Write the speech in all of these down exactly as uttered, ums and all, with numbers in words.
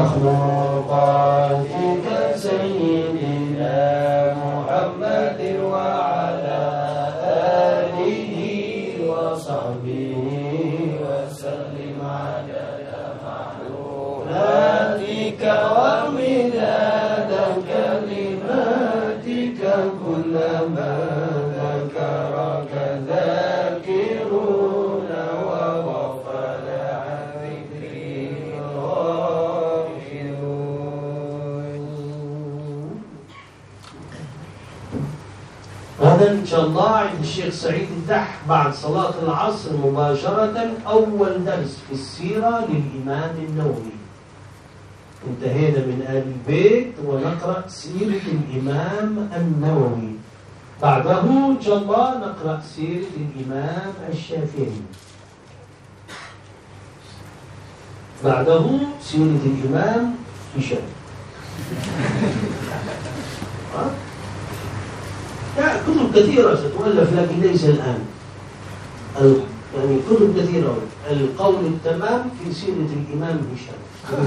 مخلوقاتك سيدنا محمد وعلى آله وصحبه وسلم عدد معلوماتك ومداد كلماتك كلما ذكرك ذاكرون وغفل عن ذكري غافلون. هذا إن شاء الله عند الشيخ سعيد الدح بعد صلاة العصر مباشرة أول درس في السيرة للإمام النووي. انتهينا من آل البيت ونقرأ سيرة الإمام النووي. بعده إن شاء الله نقرأ سيرة الإمام الشافعي. بعده سيرة الإمام هشام. لا كتب كثيرة ستؤلف لكن ليس الآن. يعني كتب كثيرة. القول التمام في سيرة الإمام هشام.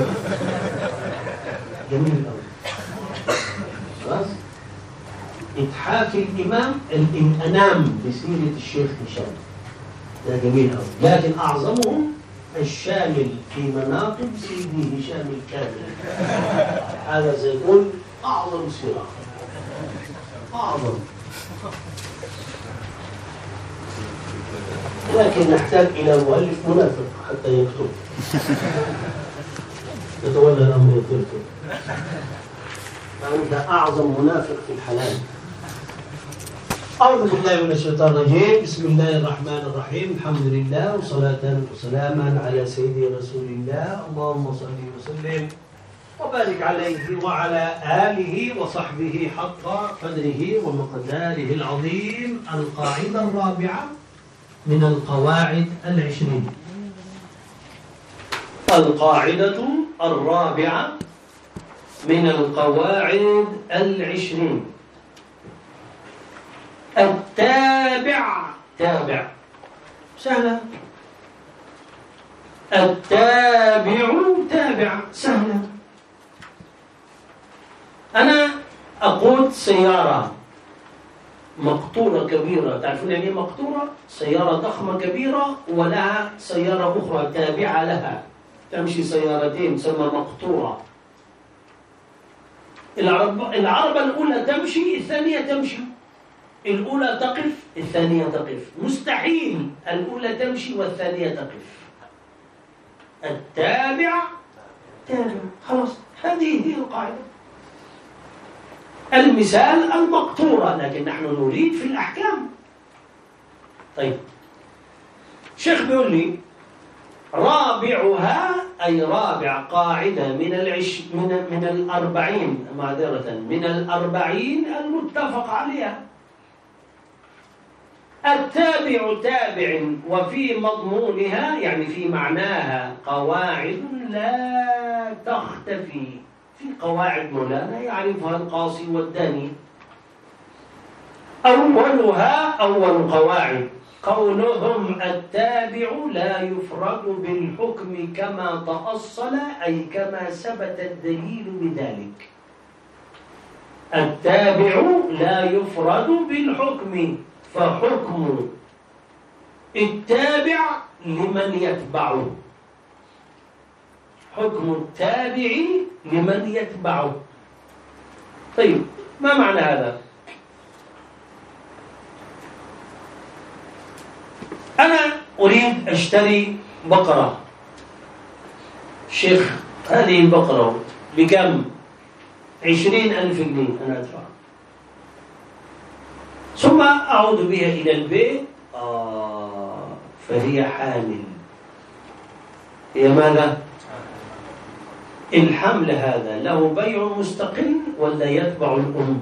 جميل أوي. خلاص؟ إتحاف الإمام الأنام بسيرة الشيخ هشام. ده جميل أوي. لكن أعظمهم الشامل في مناقب سيدي هشام الكامل. هذا سيكون أعظم سيرة. أعظم. لكن نحتاج إلى مؤلف منافق حتى يكتب. يتولى الأمر يتركه. فأنت أعظم منافق في الحلال. أعوذ بالله من الشيطان الرجيم. بسم الله الرحمن الرحيم. الحمد لله وصلاة وسلاما على سيدي رسول الله. اللهم صل وسلم وبارك عليه وعلى آله وصحبه حق قدره ومقداره العظيم. القاعدة الرابعة من القواعد العشرين. القاعدة الرابعة من القواعد العشرين. التابع تابع. سهلة. التابع تابع. سهلة. أنا أقود سيارة مقطورة كبيرة. تعرفون يعني مقطورة؟ سيارة ضخمة كبيرة ولها سيارة أخرى تابعة لها. تمشي سيارتين تسمى مقطورة. العرب العربة الأولى تمشي الثانية تمشي. الأولى تقف الثانية تقف. مستحيل الأولى تمشي والثانية تقف. التابع تابع. خلاص هذه هي القاعدة. المثال المقطورة لكن نحن نريد في الأحكام. طيب شيخ بيقول لي رابعها أي رابع قاعدة من العش من من الأربعين معذرة من الأربعين المتفق عليها. التابع تابع وفي مضمونها يعني في معناها قواعد لا تختفي. في قواعد مولانا يعرفها القاصي والداني. أولها أول قواعد قولهم التابع لا يفرد بالحكم كما تأصل أي كما ثبت الدليل بذلك. التابع لا يفرد بالحكم فحكم التابع لمن يتبعه. حكم التابع لمن يتبعه. طيب ما معنى هذا؟ أنا أريد أشتري بقرة. شيخ هذه البقرة بكم؟ عشرين ألف جنيه أنا أدفع. ثم أعود بها إلى البيت. آه فهي حامل. هي ماذا؟ الحمل هذا له بيع مستقل ولا يتبع الأم؟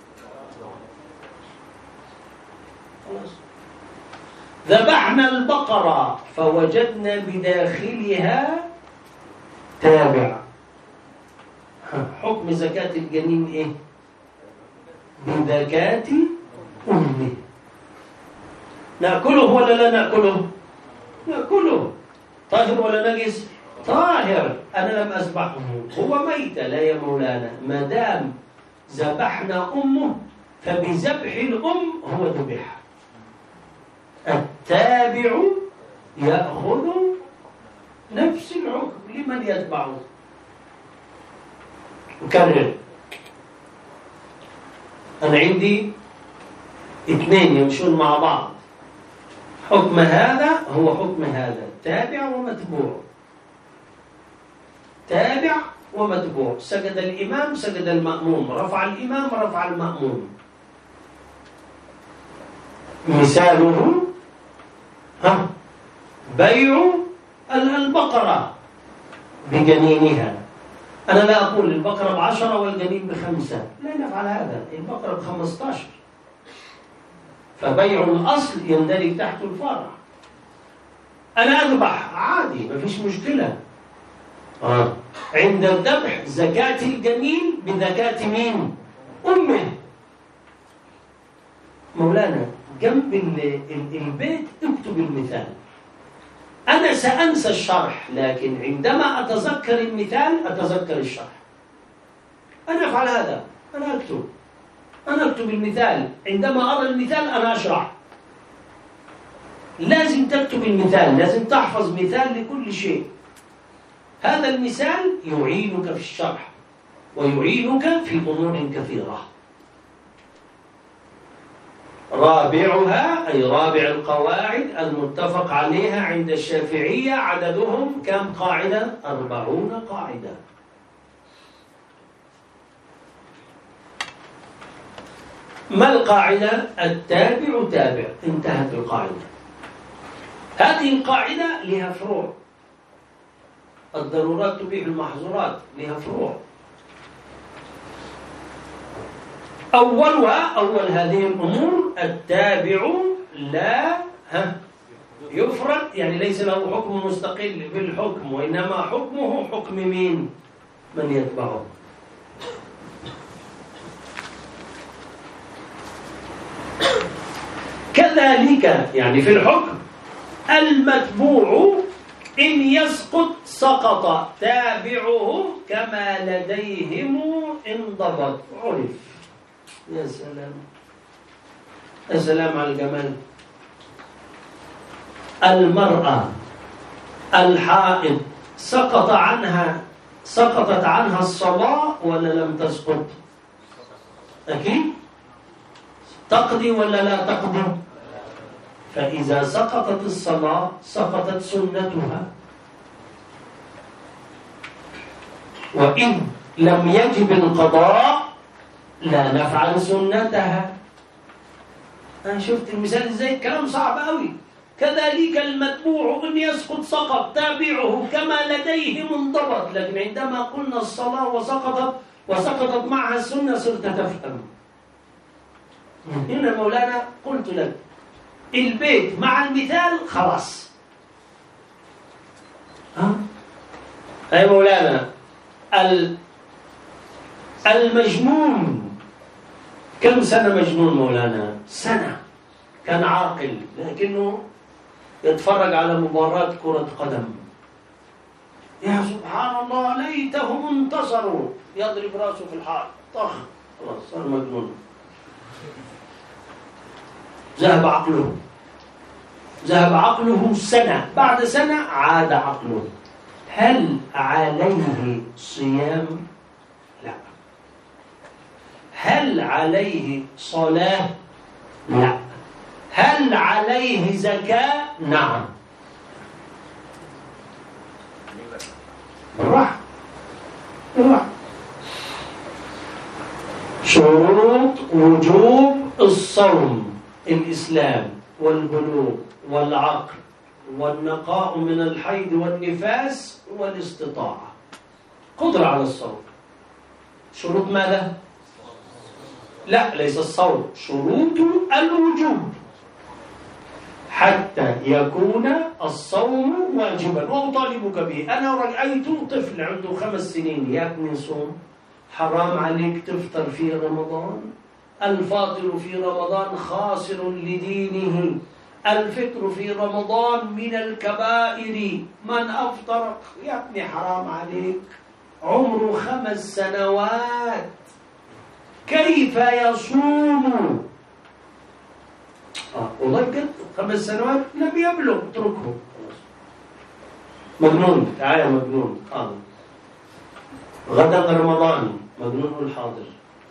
ذبحنا البقرة فوجدنا بداخلها تابع. حكم زكاة الجنين إيه؟ بزكاة أمه. نأكله ولا لا نأكله؟ نأكله. طاهر ولا نجس؟ طاهر، أنا لم أذبحه، هو ميت. لا يا مولانا، ما دام ذبحنا أمه فبذبح الأم هو ذبح. التابع يأخذ نفس الحكم لمن يتبعه. أكرر، أنا عندي اثنين يمشون مع بعض، حكم هذا هو حكم هذا، تابع ومتبوع. تابع ومتبوع، سجد الإمام سجد المأموم، رفع الإمام رفع المأموم. مثاله ها بيع البقرة بجنينها. أنا لا أقول البقرة بعشرة والجنين بخمسة، لا نفعل هذا، البقرة بخمسة عشر، فبيع الأصل يندرج تحت الفرع. أنا أذبح عادي، ما فيش مشكلة. آه. عند الذبح زكاة الجنين بزكاة مين؟ أمه. مولانا جنب البيت اكتب المثال. أنا سأنسى الشرح، لكن عندما أتذكر المثال أتذكر الشرح. أنا أفعل هذا، أنا أكتب أنا أكتب المثال، عندما أرى المثال أنا أشرح. لازم تكتب المثال، لازم تحفظ مثال لكل شيء. هذا المثال يعينك في الشرح ويعينك في أمور كثيرة. رابعها أي رابع القواعد المتفق عليها عند الشافعية، عددهم كم قاعدة؟ أربعون قاعدة. ما القاعدة؟ التابع تابع، انتهت القاعدة. هذه القاعدة لها فروع، الضرورات تبيح المحظورات، لها فروع. أولها أول هذه الأمور التابع لا يفرد، يعني ليس له حكم مستقل بالحكم، وإنما حكمه حكم مين؟ من يتبعه. كذلك يعني في الحكم المتبوع إن يسقط سقط تابعه كما لديهم انضبط عرف. يا سلام، يا سلام على الجمال. المرأة الحائض سقط عنها سقطت عنها الصلاة ولا لم تسقط؟ أكيد تقضي ولا لا تقضي؟ فإذا سقطت الصلاة سقطت سنتها، وإن لم يجب القضاء لا نفعل سنتها. أنا شفت المثال إزاي؟ كلام صعب أوي. كذلك المتبوع إن يسقط سقط تابعه كما لديهم انضبط، لكن عندما قلنا الصلاة وسقطت وسقطت معها السنة صرت تفهم. هنا مولانا قلت لك البيت مع المثال خلاص. ها أي مولانا المجنون كم سنة مجنون مولانا؟ سنة، كان عاقل لكنه يتفرج على مباراة كرة قدم، يا سبحان الله ليتهم انتصروا، يضرب راسه في الحائط طخ، خلاص صار مجنون. ذهب عقله ذهب عقله سنة، بعد سنة عاد عقله. هل عليه صيام؟ لا. هل عليه صلاة؟ لا. هل عليه زكاة؟ نعم. بالراحة بالراحة. شروط وجوب الصوم: الإسلام والبلوغ والعقل والنقاء من الحيض والنفاس والاستطاعة، قدرة على الصوم. شروط ماذا؟ لا، ليس الصوم، شروط الوجوب حتى يكون الصوم واجبا. وأطالبك به، أنا رأيت طفل عنده خمس سنين يأكل صوم، حرام عليك تفطر في رمضان. الفاطر في رمضان خاسر لدينه الفطر في رمضان من الكبائر. من أفطر يا ابني حرام عليك، عمره خمس سنوات كيف يصوم؟ آه والله بجد خمس سنوات لم يبلغ، اتركه مجنون. تعال يا مجنون، حاضر. غدا رمضان، مجنون قول حاضر.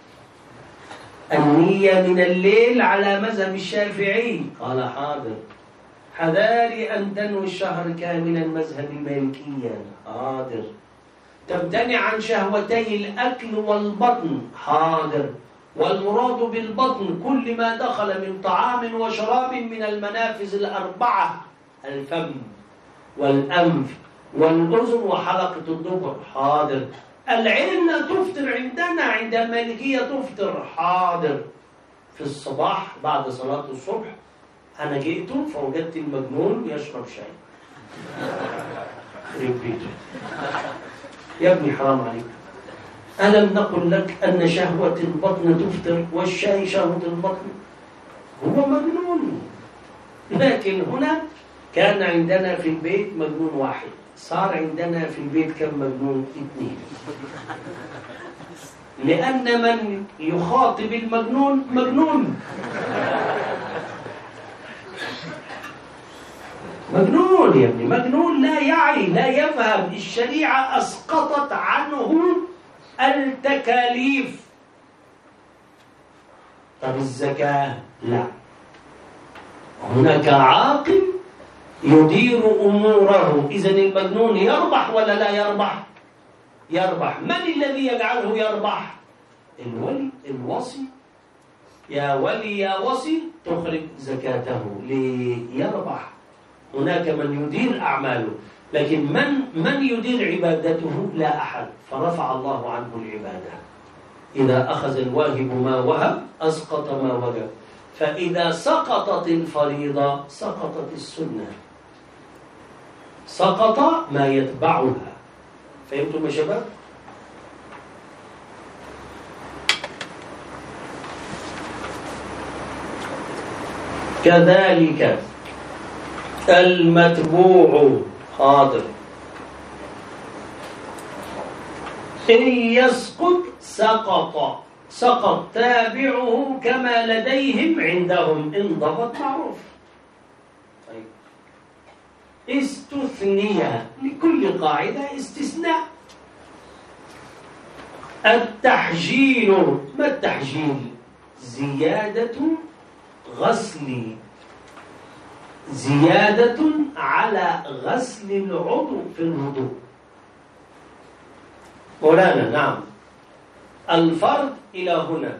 النية من الليل على مذهب الشافعي، قال حاضر. حذاري أن تنوي الشهر كاملا مذهب المالكية، حاضر. تمتنع عن شهوتي الأكل والبطن، حاضر. والمراد بالبطن كل ما دخل من طعام وشراب من المنافذ الأربعة، الفم والأنف والأذن وحلقة الدبر، حاضر. العين تفطر عندنا، عند المالكية تفطر، حاضر. في الصباح بعد صلاة الصبح أنا جئت فوجدت المجنون يشرب شاي. خرب بيته يا ابني، حرام عليك. ألم نقل لك أن شهوة البطن تفطر والشاي شهوة البطن؟ هو مجنون. لكن هنا كان عندنا في البيت مجنون واحد، صار عندنا في البيت كم مجنون؟ اثنين. لأن من يخاطب المجنون مجنون. مجنون يا ابني، مجنون لا يعي لا يفهم. الشريعة أسقطت عنه التكاليف. طب الزكاة لا، هناك عاقل يدير أموره. إذن المجنون يربح ولا لا يربح؟ يربح. من الذي يجعله يربح؟ الولي، الوصي. يا ولي يا وصي تخرج زكاته ليربح. هناك من يدير أعماله، لكن من من يدير عبادته؟ لا أحد. فرفع الله عنه العبادة. إذا أخذ الواهب ما وهب أسقط ما وجب. فإذا سقطت الفريضة سقطت السنة، سقط ما يتبعها. فهمتم يا شباب؟ كذلك المتبوع، حاضر. إن يسقط سقط، سقط تابعه كما لديهم عندهم. إن ضبط معروف. طيب. استثنية، لكل قاعدة استثناء. التحجيل، ما التحجيل؟ زيادة غسل، زيادة على غسل العضو في الوضوء. مولانا نعم، الفرض إلى هنا،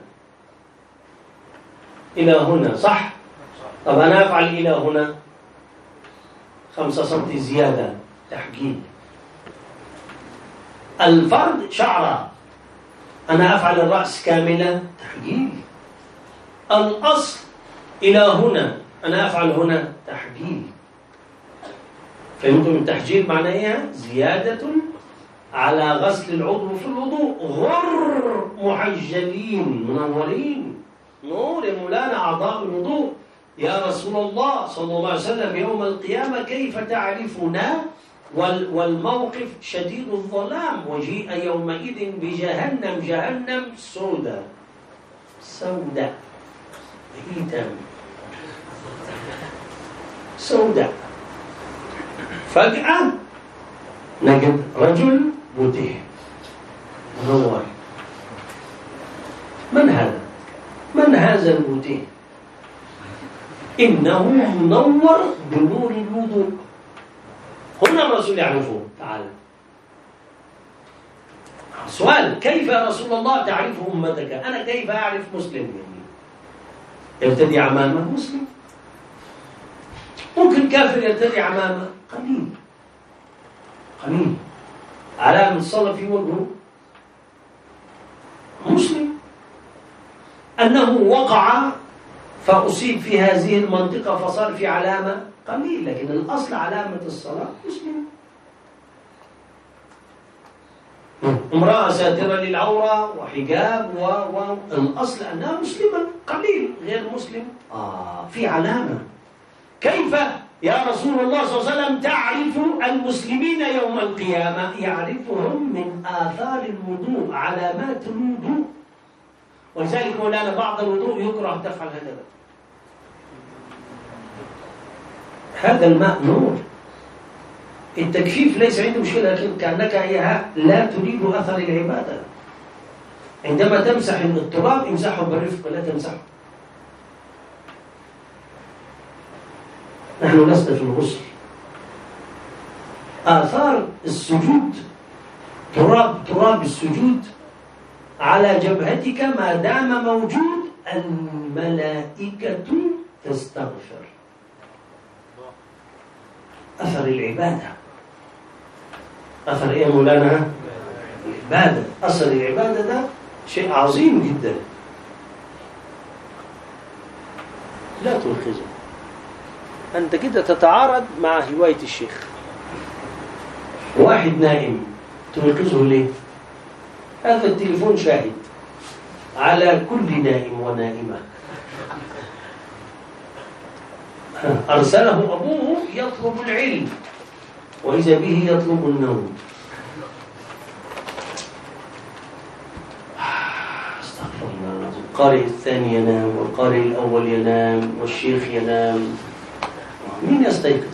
إلى هنا صح؟ طب أنا أفعل إلى هنا خمسة سنتي زيادة، تحجيل. الفرض شعرة، أنا أفعل الرأس كاملة، تحجيل. الأصل إلى هنا، أنا أفعل هنا، تحجيل. فهمتم التحجيل معناه إيه؟ زيادة على غسل العضو في الوضوء. غر محجلين منورين، نور يا مولانا أعضاء الوضوء. يا رسول الله صلى الله عليه وسلم يوم القيامة كيف تعرفنا والموقف شديد الظلام؟ وجيء يومئذ بجهنم، جهنم سوداء، سوداء هيتم، سوداء. فجأة نجد رجل بوته منور. من هذا؟ من هذا البوته؟ إنه منور بنور الوضوء. هنا الرسول يعرفه. تعالى سؤال، كيف يا رسول الله تعرف أمتك؟ أنا كيف أعرف مسلم؟ يعني يرتدي عمامة مسلم، ممكن كافر يرتدي عمامة، قليل قليل. علامة الصلاة في وجهه مسلم. أنه وقع فأصيب في هذه المنطقة فصار في علامة، قليل. لكن الأصل علامة الصلاة مسلم. امرأة ساترة للعورة وحجاب والأصل أنها مسلمة، قليل. غير مسلم آه في علامة. كيف يا رسول الله صلى الله عليه وسلم تعرف المسلمين يوم القيامة؟ يعرفهم من آثار الوضوء، علامات الوضوء. ولذلك مولانا بعض الوضوء يكره تفعل هذا. هذا الماء نور. التكفيف ليس عنده مشكلة، لكن كأنك لا تريد أثر العبادة. عندما تمسح التراب امسحه بالرفق، لا تمسحه. نحن لسنا في الغسل. آثار السجود، تراب تراب السجود على جبهتك ما دام موجود، الملائكة تستغفر. أثر العبادة. أثر إيه مولانا؟ العبادة. أثر العبادة ده شيء عظيم جدا. لا تلخزه، أنت كده تتعارض مع هواية الشيخ. واحد نائم تلخزه ليه؟ هذا التليفون شاهد على كل نائم ونائمة. أرسله أبوه يطلب العلم وإذا به يطلب النوم. استغفر الله العظيم. القارئ الثاني ينام والقارئ الأول ينام والشيخ ينام، مين يستيقظ؟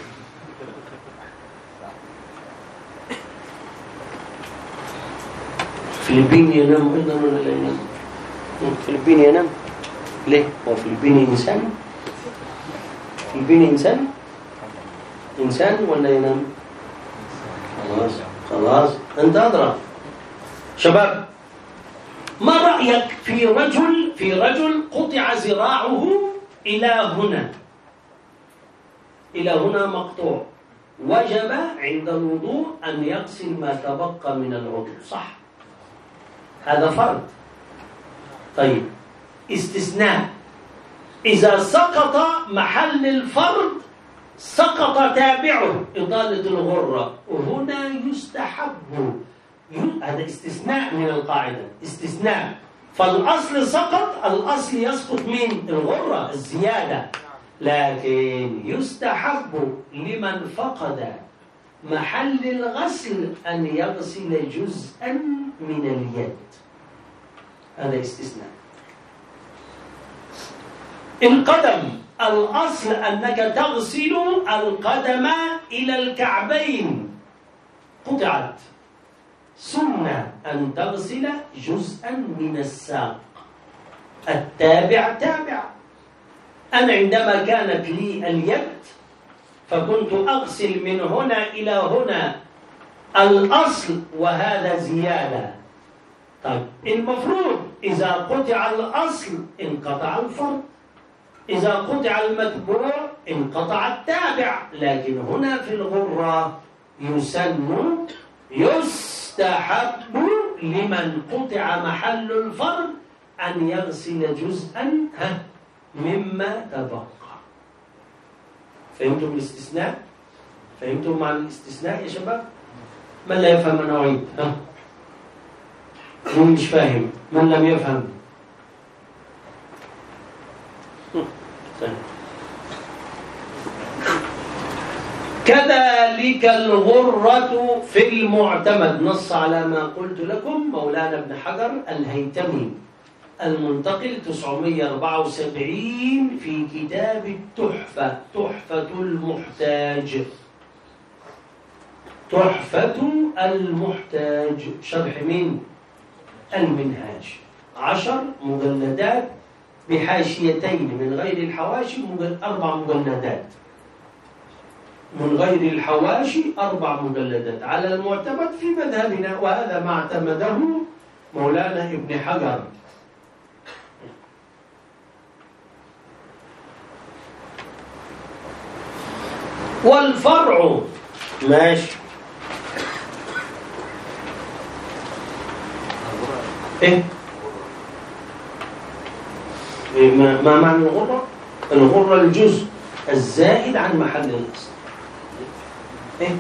فلبيني ينام أيضا ولا لا ينام؟ فلبيني ينام ليه؟ هو فلبيني إنسان؟ فلبيني إنسان؟ إنسان ولا ينام؟ خلاص خلاص أنت أدرى. شباب، ما رأيك في رجل في رجل قطع ذراعه إلى هنا، إلى هنا مقطوع، وجب عند الوضوء أن يغسل ما تبقى من العضو، صح؟ هذا فرض. طيب، استثناء: إذا سقط محل الفرض سقط تابعه، إطالة الغرة، وهنا يستحب. هذا استثناء من القاعدة، استثناء. فالأصل سقط، الأصل يسقط من الغرة الزيادة، لكن يستحب لمن فقد محل الغسل أن يغسل جزءا من اليد. هذا استثناء. القدم، الأصل أنك تغسل القدم إلى الكعبين، قطعت، سنة أن تغسل جزءا من الساق، التابع تابع. أنا عندما كانت لي اليد فكنت أغسل من هنا إلى هنا الأصل، وهذا زيادة. طيب، المفروض إذا قطع الأصل انقطع الفرض، إذا قطع المتبوع انقطع التابع. لكن هنا في الغرة يسن، يستحب لمن قطع محل الفرض أن يغسل جزءا مما تبقى. فهمتم الاستثناء؟ فهمتم مع الاستثناء يا شباب؟ من لا يفهم أنا أعيد. ها؟ من مش فاهم؟ من لم يفهم؟ كذلك الغرة في المعتمد، نص على ما قلت لكم مولانا ابن حجر الهيتمي المنتقل تسعمائة وأربعة وسبعين في كتاب التحفة، تحفة المحتاج، تحفة المحتاج، شرح مين؟ المنهاج، عشر مجلدات بحاشيتين من غير الحواشي، أربع مجلدات من غير الحواشي، أربع مجلدات على المعتمد في مذهبنا، وهذا ما اعتمده مولانا ابن حجر. والفرع ماشي. إيه؟ ما معنى الغرة؟ الغرة الجزء الزائد عن محل الأصل. إيه؟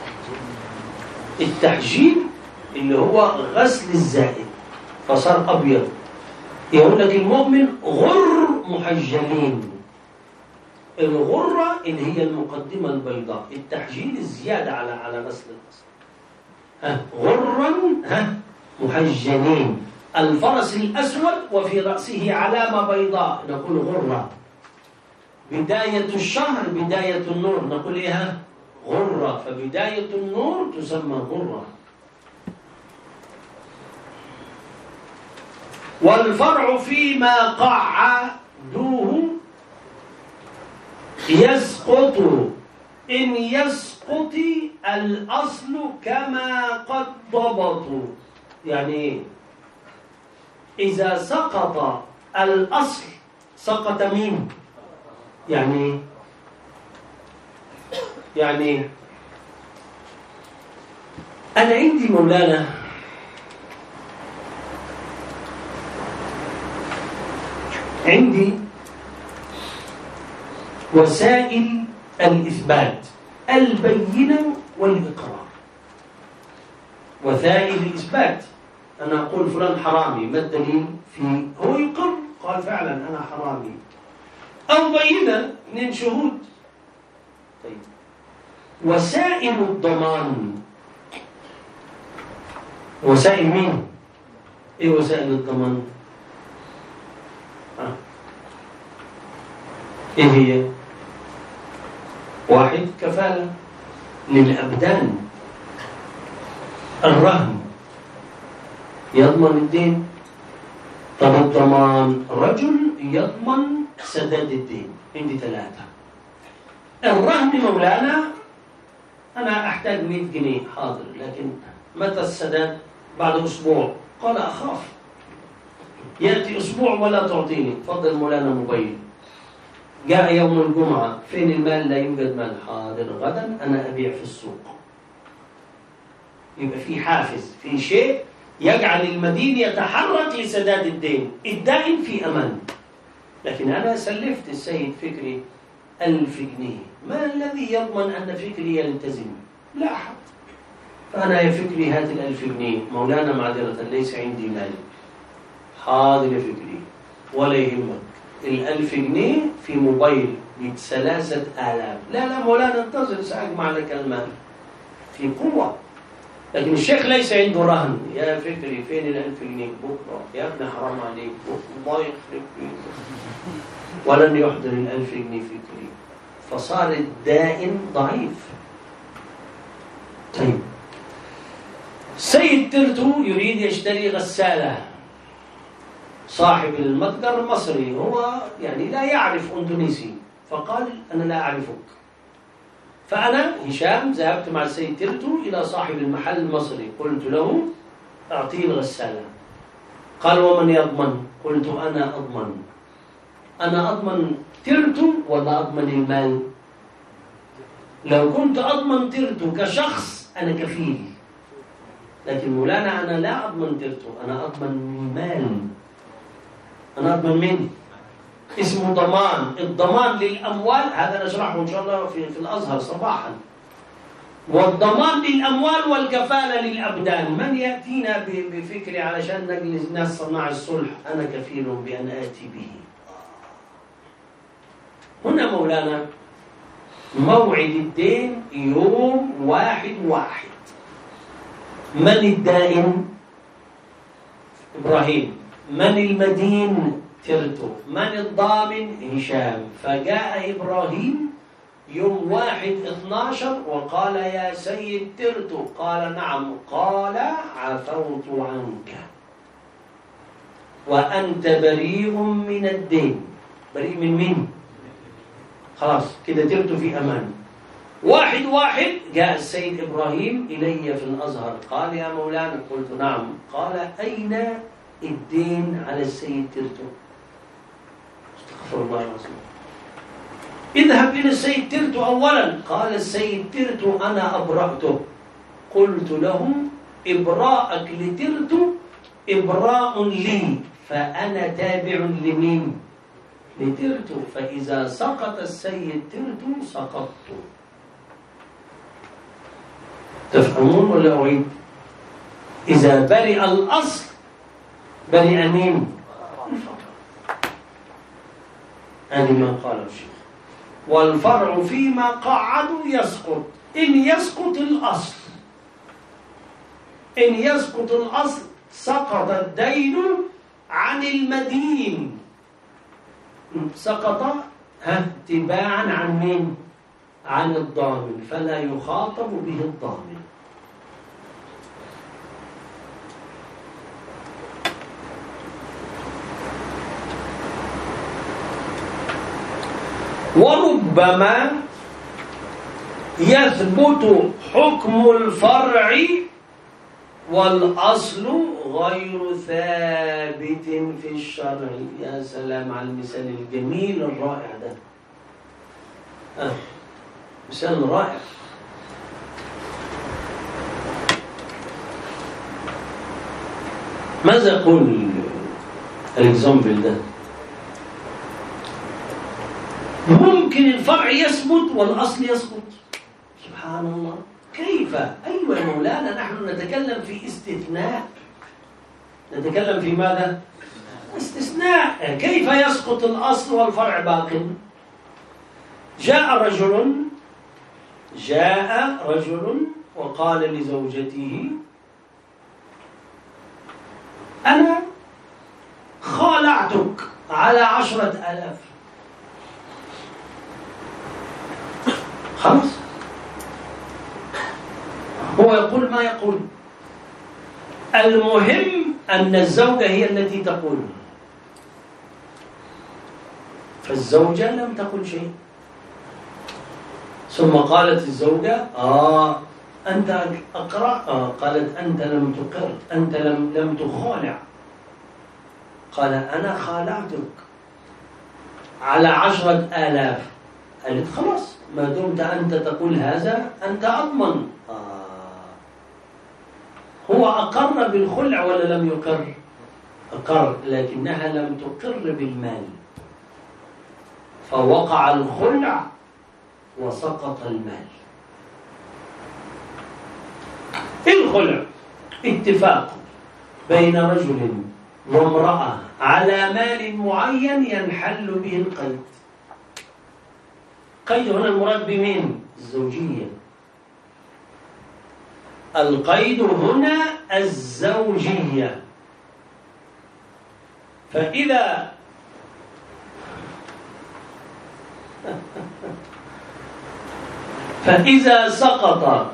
التحجيل اللي هو غسل الزائد فصار أبيض. يقول لك المؤمن غر محجلين، الغرة اللي هي المقدمة البيضاء، التحجيل الزيادة على على غسل الأصل. ها غرا ها محجلين، الفرس الأسود وفي رأسه علامة بيضاء نقول غرة. بداية الشهر بداية النور نقول إيه؟ غرة. فبداية النور تسمى غرة. والفرع فيما قعدوه يسقط إن يسقط الأصل كما قد ضبطوا. يعني إذا سقط الأصل سقط مين؟ يعني يعني أنا عندي مولانا عندي وسائل الإثبات البينة والإقرار. وسائل الإثبات أنا أقول فلان حرامي، ما الدليل؟ في هو يقر قال فعلا أنا حرامي، أو بينة من شهود. طيب وسائل الضمان، وسائل مين؟ إيه وسائل الضمان؟ آه. إيه هي؟ واحد كفالة للأبدان، الرهن يضمن الدين. طب الضمان رجل يضمن سداد الدين. عندي ثلاثة. الرهن مولانا أنا أحتاج مئة جنيه، حاضر، لكن متى السداد؟ بعد أسبوع. قال أخاف يأتي أسبوع ولا تعطيني. فضل مولانا موبايل. جاء يوم الجمعة، فين المال؟ لا يوجد مال. حاضر، غدا أنا أبيع في السوق. يبقى في حافز، في شيء يجعل المدين يتحرك لسداد الدين. الدائن في أمان. لكن أنا سلفت السيد فكري ألف جنيه، ما الذي يضمن أن فكري يلتزم؟ لا أحد. فأنا يا فكري هات الألف جنيه. مولانا معذرة ليس عندي مال. حاضر يا فكري ولا يهمك، الألف جنيه في موبايل بثلاثة آلاف. لا لا مولانا انتظر سأجمع لك المال. في قوة. لكن الشيخ ليس عنده رهن. يا فكري فين الألف جنيه؟ بكرة. يا ابن حرام عليك، الله يخرب بيك. ولن يحضر الألف جنيه فكري، فصار الدائن ضعيف. طيب سيد ترتو يريد يشتري غسالة. صاحب المتجر مصري، هو يعني لا يعرف أندونيسي، فقال أنا لا أعرفك. فأنا هشام ذهبت مع السيد ترتو إلى صاحب المحل المصري، قلت له أعطيه الغسالة. قال ومن يضمن؟ قلت أنا أضمن. أنا أضمن ترتو ولا أضمن المال؟ لو كنت أضمن ترتو كشخص أنا كفيل، لكن مولانا أنا لا أضمن ترتو، أنا أضمن المال. أنا أضمن مين؟ اسمه ضمان. الضمان للأموال هذا نشرحه إن شاء الله في, في الأزهر صباحا. والضمان للأموال والكفالة للأبدان. من يأتينا بفكري علشان نجلس ناس صناع الصلح؟ أنا كفيل بأن آتي به. هنا مولانا موعد الدين يوم واحد واحد. من الدائن؟ إبراهيم. من المدين؟ ترتو. من الضامن؟ هشام. فجاء إبراهيم يوم واحد اثناشر وقال يا سيد ترتو. قال نعم. قال عفوت عنك وأنت بريء من الدين. بريء من مين؟ خلاص كده ترتو في أمان. واحد واحد جاء السيد إبراهيم إلي في الأزهر، قال يا مولانا. قلت نعم. قال أين الدين على السيد ترتو؟ استغفر الله العظيم. اذهب إلى السيد ترتو أولا. قال السيد ترتو أنا أبرأته. قلت له إبراءك لترتو إبراء لي، فأنا تابع لمين؟ لترتو. فإذا سقط السيد ترتو سقطت. تفهمون ولا أعيد؟ إذا برئ الأصل برئ مين؟ هذه ما قاله الشيخ. والفرع فيما قعدوا يسقط إن يسقط الأصل. إن يسقط الأصل سقط الدين عن المدين. سقط تباعا عن مين؟ عن الضامن، فلا يخاطب به الضامن. وربما يثبت حكم الفرع والأصل غير ثابت في الشرع. يا سلام على المثال الجميل الرائع ده. آه. مثال رائع. ماذا يقول الإكزامبل ده؟ ممكن الفرع يثبت والأصل يسقط. سبحان الله، كيف؟ أيوة يا مولانا، نحن نتكلم في استثناء. نتكلم في ماذا؟ استثناء. كيف يسقط الأصل والفرع باق؟ جاء رجل جاء رجل وقال لزوجته: أنا خالعتك على عشرة آلاف. خلاص، هو يقول ما يقول، المهم أن الزوجة هي التي تقول، فالزوجة لم تقل شيء. ثم قالت الزوجة: آه أنت أقرأ؟ آه. قالت: أنت لم تقر، أنت لم لم تخالع. قال: أنا خالعتك على عشرة آلاف. قالت: خلاص، ما دمت أنت تقول هذا أنت أضمن. آه. هو أقر بالخلع ولا لم يقر؟ أقر، لكنها لم تقر بالمال، فوقع الخلع وسقط المال. الخلع اتفاق بين رجل وامرأة على مال معين ينحل به القيد. قيد هنا المراد بمين؟ الزوجية. القيد هنا الزوجية. فإذا فإذا سقط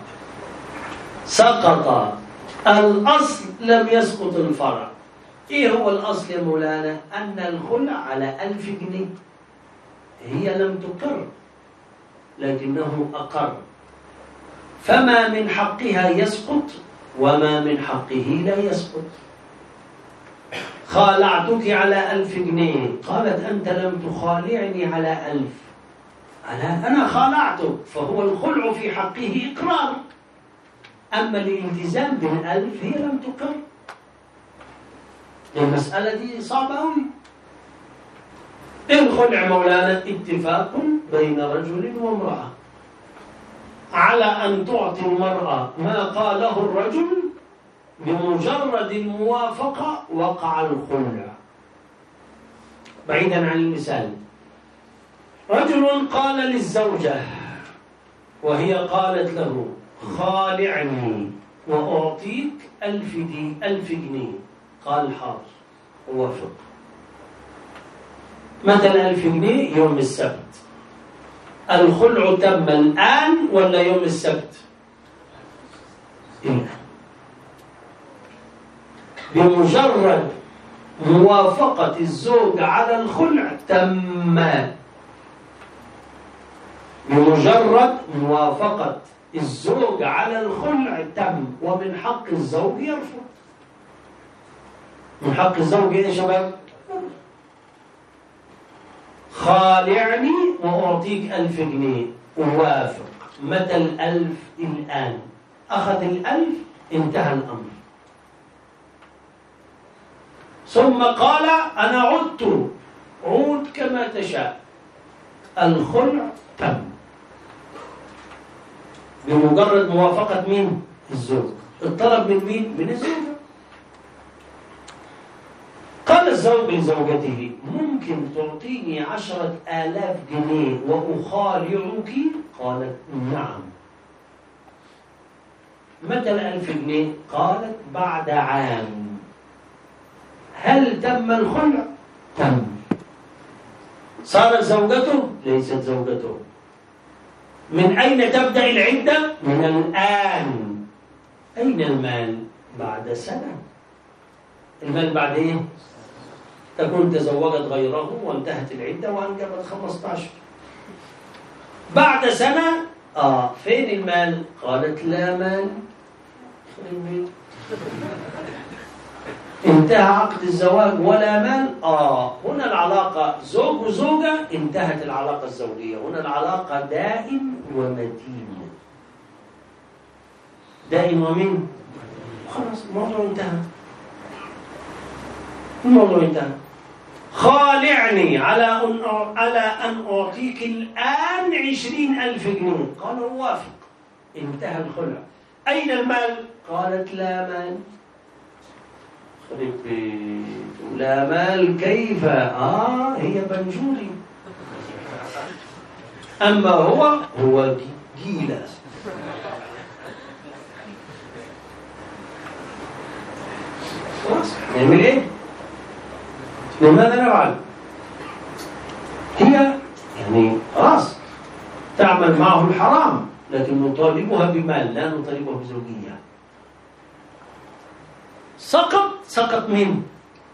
سقط الأصل لم يسقط الفرع. إيه هو الأصل يا مولانا؟ أن الخلع على ألف جنيه، هي لم تقر لكنه أقر، فما من حقها يسقط وما من حقه لا يسقط. خالعتك على ألف جنيه، قالت: أنت لم تخالعني على ألف. على أنا خالعتك، فهو الخلع في حقه إقرار، أما الالتزام بالألف هي لم تقر. المسألة دي صعبة أوي. الخلع مولانا اتفاق بين رجل وامرأة على أن تعطي المرأة ما قاله الرجل، بمجرد الموافقة وقع الخلع. بعيدا عن المثال، رجل قال للزوجة وهي قالت له: خالعني وأعطيك ألف دي ألف جنيه. قال: حاضر، وافق. متى الألف جنيه؟ يوم السبت. الخلع تم الآن ولا يوم السبت؟ الآن. بمجرد موافقة الزوج على الخلع تم. بمجرد موافقة الزوج على الخلع تم، ومن حق الزوج يرفض. من حق الزوج يا شباب: خالعني وأعطيك ألف جنيه. ووافق. متى الألف؟ الآن. أخذ الألف، انتهى الأمر. ثم قال: أنا عدت، عود كما تشاء. الخلع تم بمجرد موافقة مين؟ الزوج. الطلب من مين؟ من الزوجة. قال الزوج لزوجته ممكن تعطيني عشرة آلاف جنيه وأخالعك؟ قالت نعم. متى الألف جنيه؟ قالت بعد عام. هل تم الخلع؟ تم. صارت زوجته؟ ليست زوجته. من أين تبدأ العدة؟ من الآن. أين المال؟ بعد سنة. المال بعد إيه؟ تكون تزوجت غيره وانتهت العدة وأنجبت خمسة عشر. بعد سنة آه فين المال؟ قالت لا مال. انتهى عقد الزواج ولا مال. آه هنا العلاقة زوج وزوجة، انتهت العلاقة الزوجية. هنا العلاقة دائم ومتين. دائم ومين؟ خلاص الموضوع انتهى. الموضوع انتهى. خالعني على أن على أن أعطيك الآن عشرين ألف جنيه. قال وافق. انتهى الخلع. أين المال؟ قالت لا مال. لا مال كيف؟ آه هي بنجوري. أما هو هو جيلة. خلاص نعمل إيه؟ لماذا نفعل؟ هي يعني خلاص تعمل معه الحرام، لكن نطالبها بمال، لا نطالبها بزوجية. سقط سقط من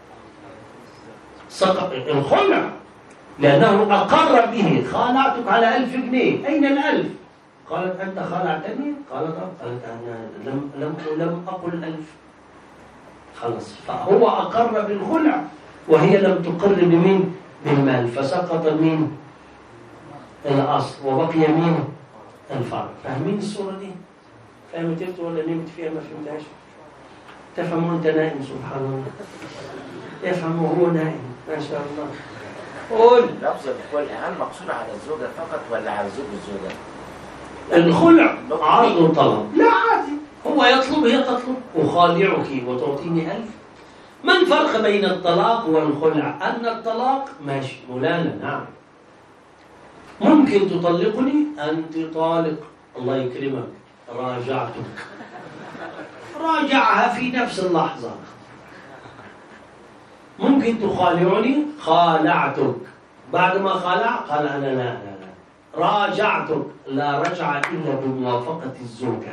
سقط الخلع، لأنه أقر به. خالعتك على ألف جنيه. أين الألف؟ قالت أنت خالعتني؟ قالت قالت أنا لم لم لم أقل ألف. خلاص فهو أقر بالخلع وهي لم تقر بمين؟ بالمال، فسقط مين؟ الأصل وبقي مين؟ الفرع. فاهمين الصورة دي؟ فهمت انت ولا نمت فيها ما فهمتهاش؟ تفهم وانت نائم. سبحان الله. يفهم وهو نائم. ما شاء الله. قول. لفظ الخلع هل مقصود على الزوجة فقط ولا على الزوج والزوجة؟ الخلع عرض وطلب. لا عادي، هو يطلب هي تطلب. أخالعك وتعطيني ألف. ما الفرق بين الطلاق والخلع؟ أن الطلاق ماشي مولانا نعم ممكن تطلقني، أنت طالق، الله يكرمك، راجعتك. راجعها في نفس اللحظة. ممكن تخالعني، خالعتك. بعد ما خالع قال أنا لا لا لا راجعتك. لا رجع إلا بموافقة الزوجة.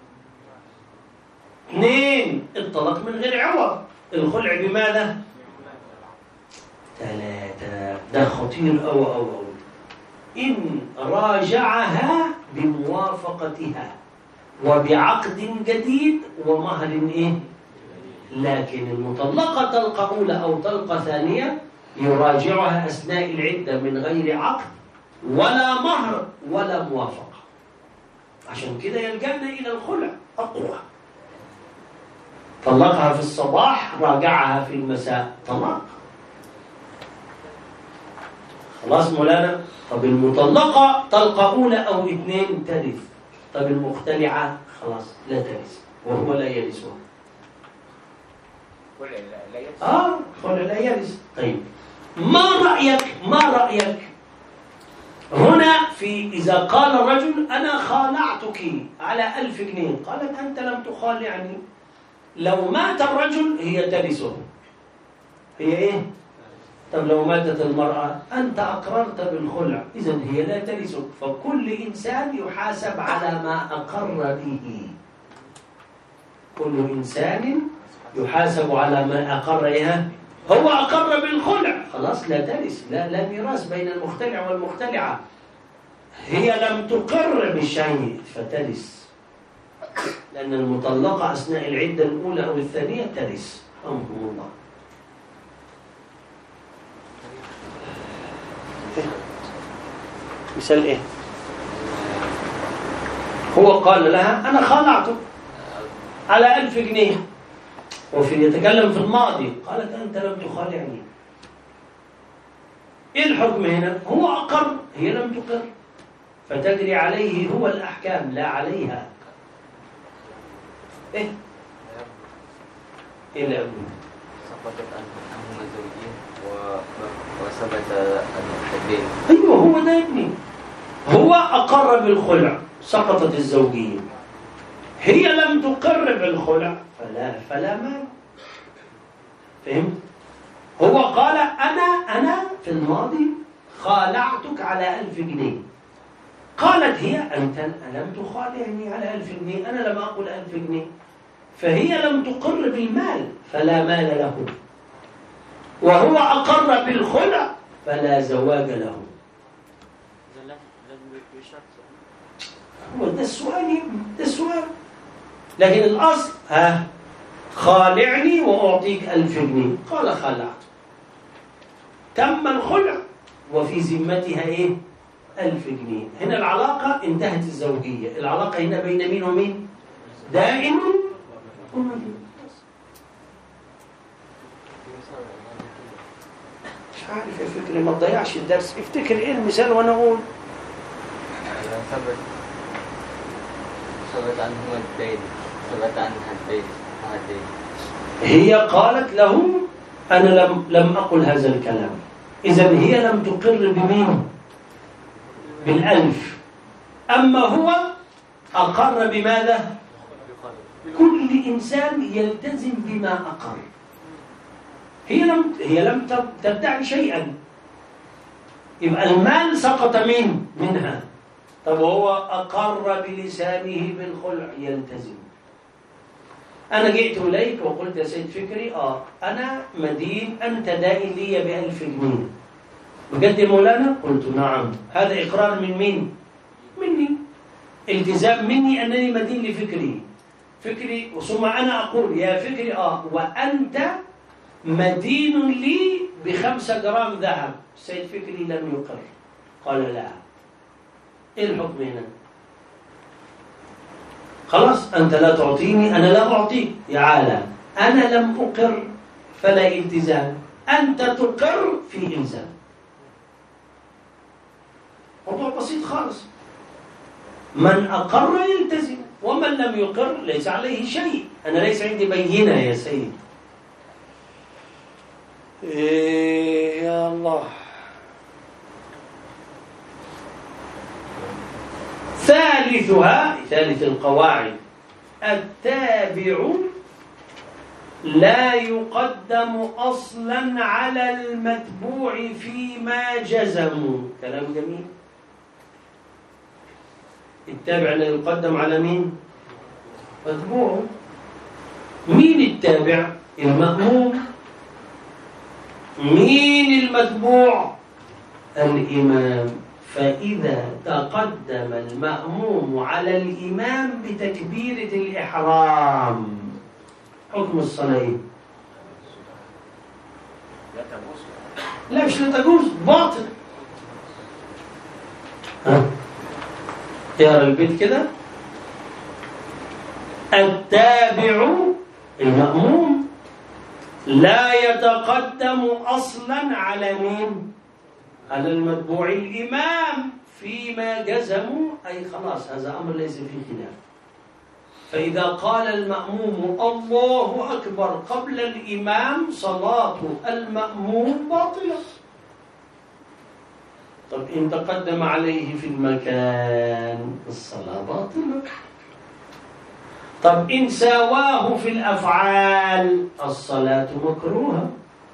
اثنين الطلاق من غير عوض. الخلع بماذا؟ ثلاثة. ده خطير أو أو أو إن راجعها بموافقتها وبعقد جديد ومهر إيه؟ لكن المطلقة طلقة أولى أو طلقة ثانية يراجعها أثناء العدة من غير عقد ولا مهر ولا موافقة. عشان كده يلجأنا إلى الخلع أقوى. طلقها في الصباح، راجعها في المساء، طلاق. خلاص مولانا. طب المطلقة طلقة أولى أو اثنين ترث. طب المختلعة خلاص لا ترث وهو لا يرثها. لا يرث. آه خلع لا يرث. طيب ما رأيك ما رأيك هنا في إذا قال الرجل أنا خالعتك على ألف جنيه، قالت أنت لم تخالعني. لو مات الرجل هي ترثه. هي إيه؟ طب لو ماتت المرأة أنت أقررت بالخلع، إذن هي لا ترثك. فكل إنسان يحاسب على ما أقر به. كل إنسان يحاسب على ما أقر إيه؟ هو أقر بالخلع، خلاص لا ترث. لا لا ميراث بين المختلع والمختلعة. هي لم تقر بالشيء فترث، لأن المطلقة أثناء العدة الأولى أو الثانية ترث. أمهم الله. مثال إيه؟ هو قال لها أنا خالعتك على ألف جنيه، وفي يتكلم في الماضي. قالت أنت لم تخالعني. إيه الحكم هنا؟ هو أقر، هي لم تقر، فتجري عليه هو الأحكام لا عليها. إيه؟ إيه اللي أقول؟ ثبتت أنهما زوجين وثبت المحبين. أيوه هو ده ابني. هو أقر بالخلع سقطت الزوجية، هي لم تقر بالخلع فلا فلا مال. فهمت؟ هو قال أنا أنا في الماضي خالعتك على ألف جنيه. قالت هي أنت لم تخالعني على ألف جنيه، أنا لم أقل ألف جنيه، فهي لم تقر بالمال فلا مال له، وهو أقر بالخلع فلا زواج له. هو ده السؤال، ده السؤال. لكن الأصل ها خالعني وأعطيك ألف جنيه، قال خلعت، تم الخلع وفي ذمتها إيه؟ ألف جنيه. هنا العلاقة انتهت الزوجية، العلاقة هنا بين مين ومين؟ دائم ومدين. مش عارف يا فكري، ما تضيعش الدرس، افتكر ايه المثال وانا اقول. ثبت ثبت عنهما الدين، ثبت عنها الدين الدين. هي قالت له أنا لم لم أقل هذا الكلام، إذا هي لم تقر بمين؟ بالألف. أما هو أقر بماذا؟ كل إنسان يلتزم بما أقر. هي لم هي لم تدعي شيئا، يبقى المال سقط مين؟ منها. طب هو أقر بلسانه بالخلع يلتزم. أنا جئت إليك وقلت يا سيد فكري آه أنا مدين، أنت دائن لي بألف جنيه. بجد يا مولانا؟ قلت نعم. هذا إقرار من مين؟ مني. التزام مني أنني مدين لفكري. فكري ثم أنا أقول يا فكري آه وأنت مدين لي بخمسة جرام ذهب. السيد فكري لم يقر، قال لا. إيه الحكم هنا؟ خلاص أنت لا تعطيني أنا لا أعطيك يا عالم. أنا لم أقر فلا التزام، أنت تقر في إلزام. موضوع بسيط خالص. من أقر يلتزم ومن لم يقر ليس عليه شيء. أنا ليس عندي بينة يا سيد. إيه يا الله. ثالثها ثالث القواعد التابع لا يقدم أصلا على المتبوع فيما جزموا. كلام جميل. التابع لا يقدم على مين؟ متبوع. مين التابع؟ المأموم. مين المتبوع؟ الإمام. فإذا تقدم المأموم على الإمام بتكبيرة الإحرام حكم الصلاة لا تجوز. لا مش لا تجوز، باطل. ها يقرا البيت كده. التابع المأموم لا يتقدم أصلا على مين؟ على المتبوع الإمام فيما جزموا، أي خلاص هذا أمر ليس فيه خلاف. فإذا قال المأموم الله أكبر قبل الإمام صلاة المأموم باطلة. طب إن تقدم عليه في المكان الصلاة باطلة. طب إن ساواه في الأفعال الصلاة مكروهة.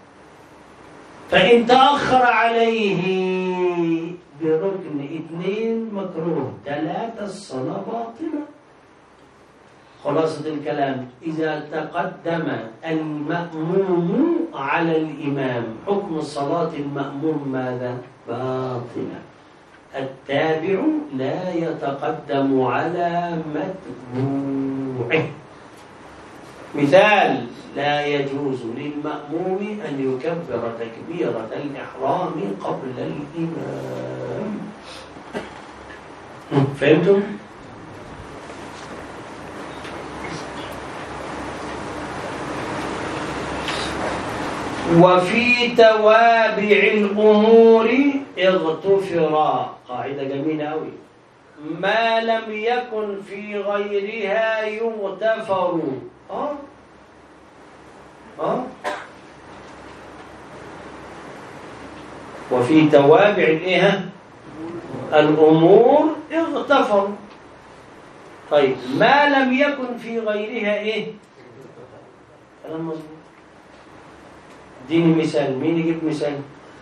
فإن تأخر عليه بركن اثنين مكروه، ثلاثة الصلاة باطلة. خلاصة الكلام إذا تقدم المأموم على الإمام حكم صلاة المأموم ماذا؟ باطلة. التابع لا يتقدم على متبوعه. مثال: لا يجوز للمأموم أن يكبر تكبيرة الإحرام قبل الإمام. فهمتم؟ وفي توابع الأمور اغتفرا. قاعدة جميلة أوي. ما لم يكن في غيرها يغتفر. أه؟ أه؟ وفي توابع الإيه الأمور اغتفر. طيب ما لم يكن في غيرها إيه؟ كلام مظبوط. اديني مثال. مين يجيب مثال؟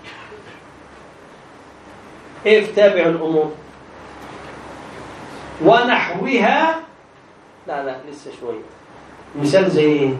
إيه في تابع الأمور؟ ونحوها. لا لا لسه شوية. مثال زي إيه؟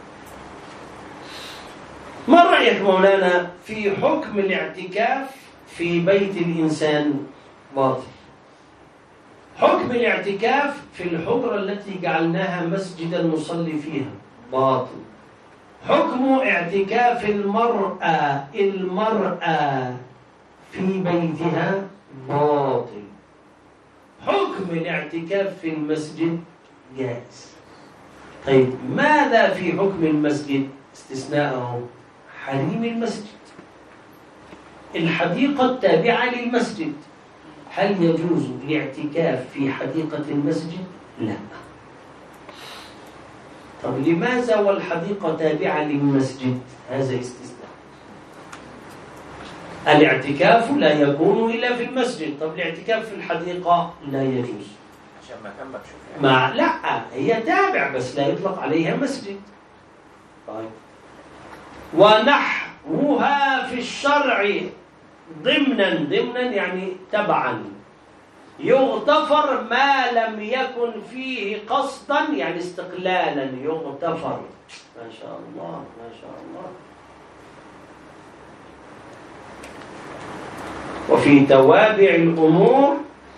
ما رأيك مولانا في حكم الاعتكاف في بيت الإنسان؟ باطل. حكم الاعتكاف في الحجرة التي جعلناها مسجدا نصلي فيها؟ باطل. حكم اعتكاف المرأة المرأة في بيتها؟ باطل. حكم الاعتكاف في المسجد جائز. طيب ماذا في حكم المسجد؟ استثناءه حريم المسجد. الحديقة التابعة للمسجد، هل يجوز الاعتكاف في حديقة المسجد؟ لا. طب لماذا والحديقة تابعة للمسجد؟ هذا استثناء. الاعتكاف لا يكون إلا في المسجد. طب الاعتكاف في الحديقة لا يجوز عشان ما كان مكشوف يعني. ما لا هي تابع بس لا يطلق عليها مسجد. طيب ونحوها في الشرع ضمنا ضمنا يعني تبعا يغتفر ما لم يكن فيه قصدا يعني استقلالا يغتفر. ما شاء الله ما شاء الله. وفي توابع الأمور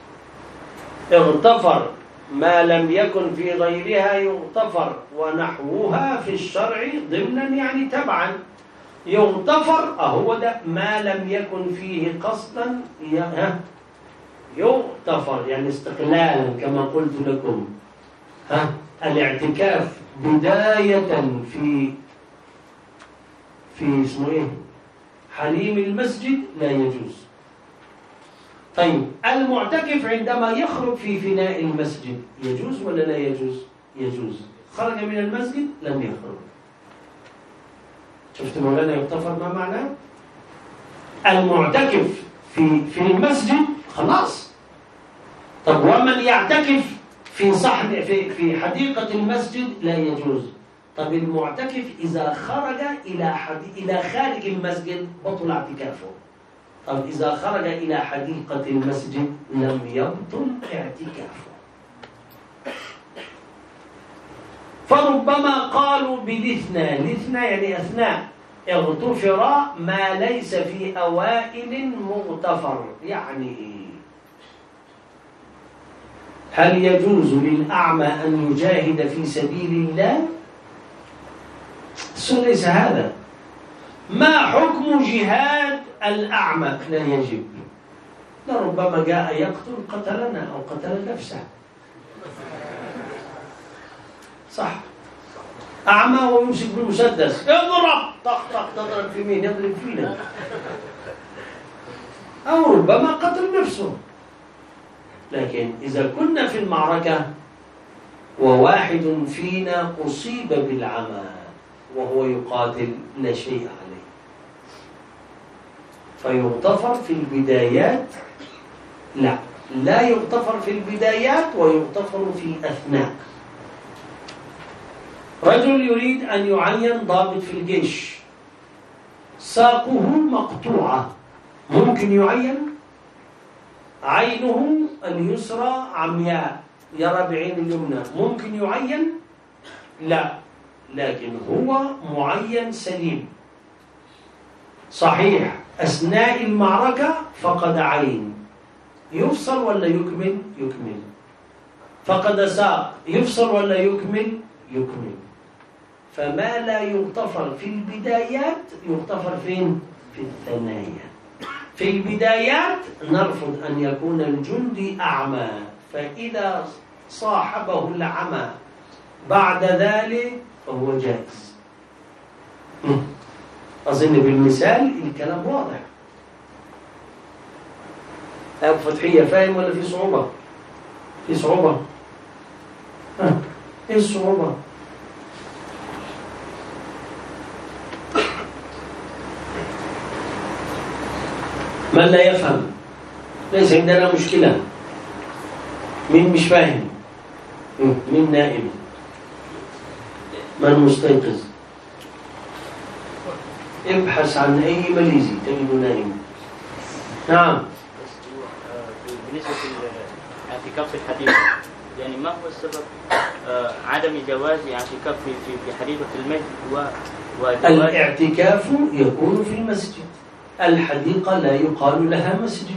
اغتفر ما لم يكن في غيرها يغتفر ونحوها في الشرع ضمنا يعني تبعا يغتفر. أهو ده ما لم يكن فيه قصدا يغتفر يعني استقلالا كما قلت لكم. ها الاعتكاف بداية في في اسمه ايه حريم المسجد لا يجوز. طيب المعتكف عندما يخرج في فناء المسجد يجوز ولا لا يجوز؟ يجوز. خرج من المسجد لم يخرج. شفت مولانا يغتفر ما معناه؟ المعتكف في في المسجد خلاص. طب ومن يعتكف في صحن في في حديقة المسجد لا يجوز. طب المعتكف إذا خرج إلى حدي... إلى خارج المسجد بطل اعتكافه. طب إذا خرج إلى حديقة المسجد لم يبطل اعتكافه. فربما قالوا بالاثنى الاثنى يعني أثناء اغتفر ما ليس في أوائل مغتفر. يعني هل يجوز للأعمى أن يجاهد في سبيل الله؟ السؤال ليس هذا. ما حكم جهاد الأعمى؟ لا يجب. لربما جاء يقتل قتلنا أو قتل نفسه. صح. أعمى ويمسك بالمسدس اضرب طق طق تضرب في مين؟ يضرب فينا. أو ربما قتل نفسه. لكن إذا كنا في المعركة وواحد فينا أصيب بالعمى وهو يقاتل لا شيء عليه فيغتفر في البدايات؟ لا لا يغتفر في البدايات ويغتفر في الأثناء. رجل يريد أن يعين ضابط في الجيش ساقه مقطوعة ممكن يعين؟ عينه اليسرى عمياء يرى بعين اليمنى ممكن يعين؟ لا. لكن هو معين سليم صحيح أثناء المعركة فقد عين يفصل ولا يكمل؟ يكمل. فقد ساق يفصل ولا يكمل؟ يكمل. فما لا يغتفر في البدايات يغتفر فين؟ في الثنايا. في البدايات نرفض أن يكون الجندي أعمى فإذا صاحبه العمى بعد ذلك فهو جائز. أظن بالمثال الكلام واضح. أبو فتحية فاهم ولا في صعوبة؟ في صعوبة. ها إيه الصعوبة؟ من لا يفهم؟ ليس عندنا مشكلة. مين مش فاهم؟ مين نائم؟ من مستيقظ؟ ابحث عن أي ماليزي تجده نائم. نعم. بالنسبة للاعتكاف في الحديقة، يعني ما هو السبب عدم جواز الاعتكاف في في حديقة المسجد و الاعتكاف يكون في المسجد، الحديقة لا يقال لها مسجد،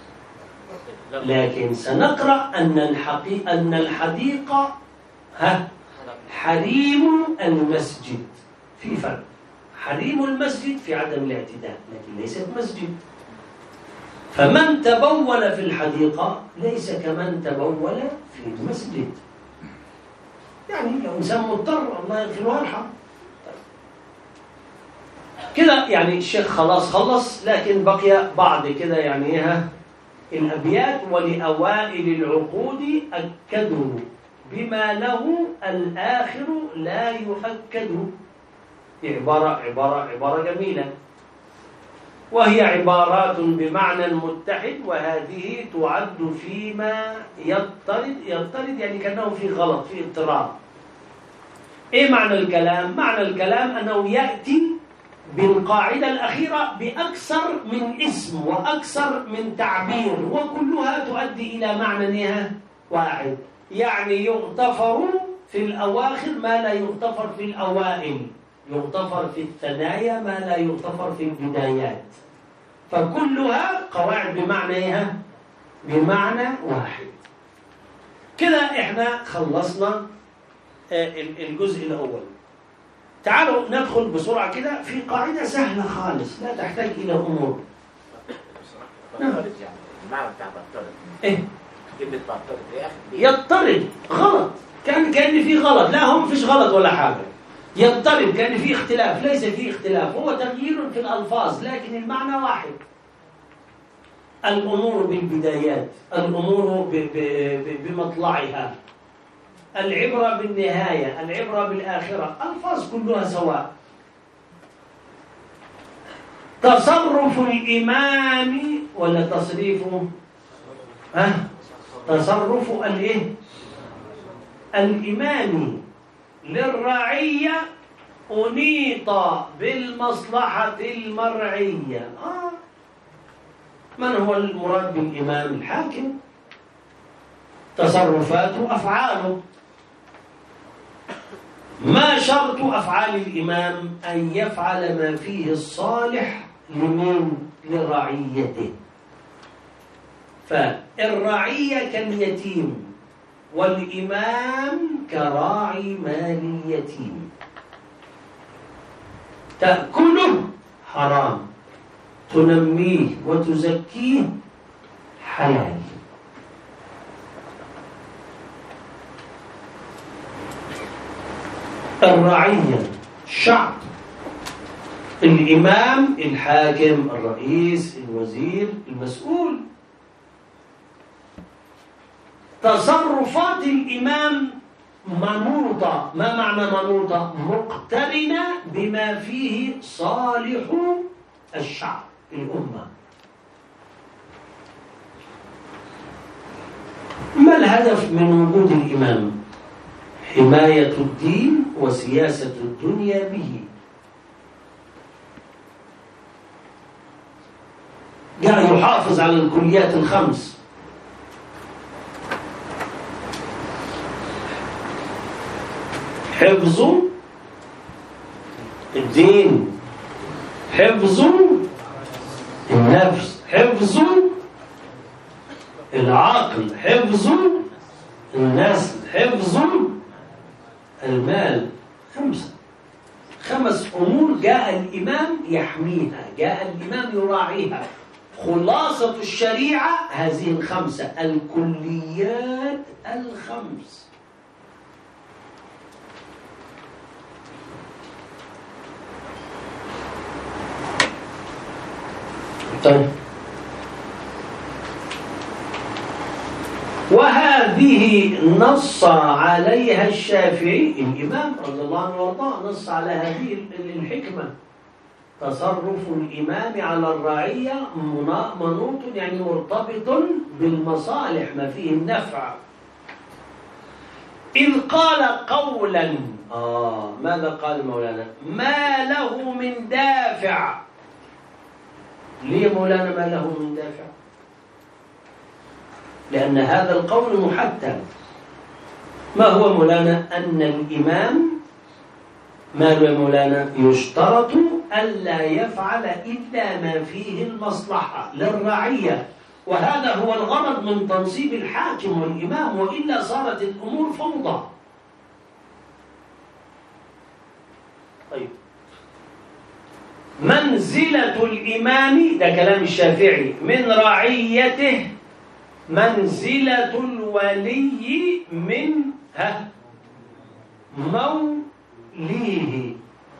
لكن سنقرأ أن الحقيقة أن الحديقة ها حريم المسجد. في فرق، حريم المسجد في عدم الاعتداء، لكن ليست مسجد. فمن تبول في الحديقة ليس كمن تبول في المسجد، يعني لو إنسان مضطر الله يغفر ويرحم كده. يعني الشيخ خلاص خلص، لكن بقي بعض كده يعني ايه الأبيات. ولأوائل العقود أكدوا بما له الآخر لا يؤكد. عبارة عبارة عبارة جميلة، وهي عبارات بمعنى متحد، وهذه تعد فيما يضطرد. يضطرد يعني كأنه في غلط، في اضطراب. إيه معنى الكلام؟ معنى الكلام أنه يأتي بالقاعدة الأخيرة بأكثر من اسم وأكثر من تعبير، وكلها تؤدي إلى معنى واحد. يعني يغتفر في الأواخر ما لا يغتفر في الأوائل، يغتفر في الثنايا ما لا يغتفر في البدايات. فكلها قواعد بمعنى إيه؟ بمعنى واحد. كده إحنا خلصنا الجزء الأول. تعالوا ندخل بسرعة كده في قاعدة سهلة خالص لا تحتاج إلى أمور. بطارد يعني المعنى بتاع بطارد إيه؟ كلمة بطارد يا أخي يضطرد غلط، كان كان في غلط. لا هم فيش غلط ولا حاجة. يضطرب كان في اختلاف، ليس في اختلاف، هو تغيير في الألفاظ لكن المعنى واحد. الأمور بالبدايات، الأمور ب ب ب بمطلعها، العبرة بالنهاية، العبرة بالآخرة، ألفاظ كلها سواء. تصرف الإمام ولا تصريفه؟ ها؟ تصرف الإيه؟ الإمام للرعية أنيط بالمصلحة المرعية. آه. من هو المراد بالإمام؟ الحاكم. تصرفاته أفعاله. ما شرط أفعال الإمام؟ أن يفعل ما فيه الصالح لمن؟ لرعيته. فالرعية كاليتيم، والإمام كراعي مال اليتيم. تأكله حرام، تنميه وتزكيه حلال. الرعية شعب، الإمام الحاكم، الرئيس، الوزير، المسؤول. تصرفات الإمام منوطة. ما معنى منوطة؟ مقترنة بما فيه صالح الشعب، الأمة. ما الهدف من وجود الإمام؟ حماية الدين وسياسة الدنيا به. جاء يحافظ على الكليات الخمس: حفظ الدين، حفظ النفس، حفظ العقل، حفظ النسل، حفظ المال. خمسة خمس أمور جاء الإمام يحميها، جاء الإمام يراعيها. خلاصة الشريعة هذه الخمسة، الكليات الخمس. طيب، وهذه نص عليها الشافعي الإمام رضي الله عنه وارضاه، نص على هذه الحكمة. تصرف الإمام على الرعية منوط يعني مرتبط بالمصالح ما فيه النفع. إذ قال قولا آه ماذا قال مولانا؟ ما له من دافع. ليه مولانا ما له من دافع؟ لأن هذا القول محتم. ما هو مولانا؟ أن الإمام ما له مولانا؟ يشترط ألا يفعل إلا ما فيه المصلحة للرعية، وهذا هو الغرض من تنصيب الحاكم والإمام، وإلا صارت الأمور فوضى. طيب منزلة الإمام، ده كلام الشافعي، من رعيته منزلة الولي من ها موليه.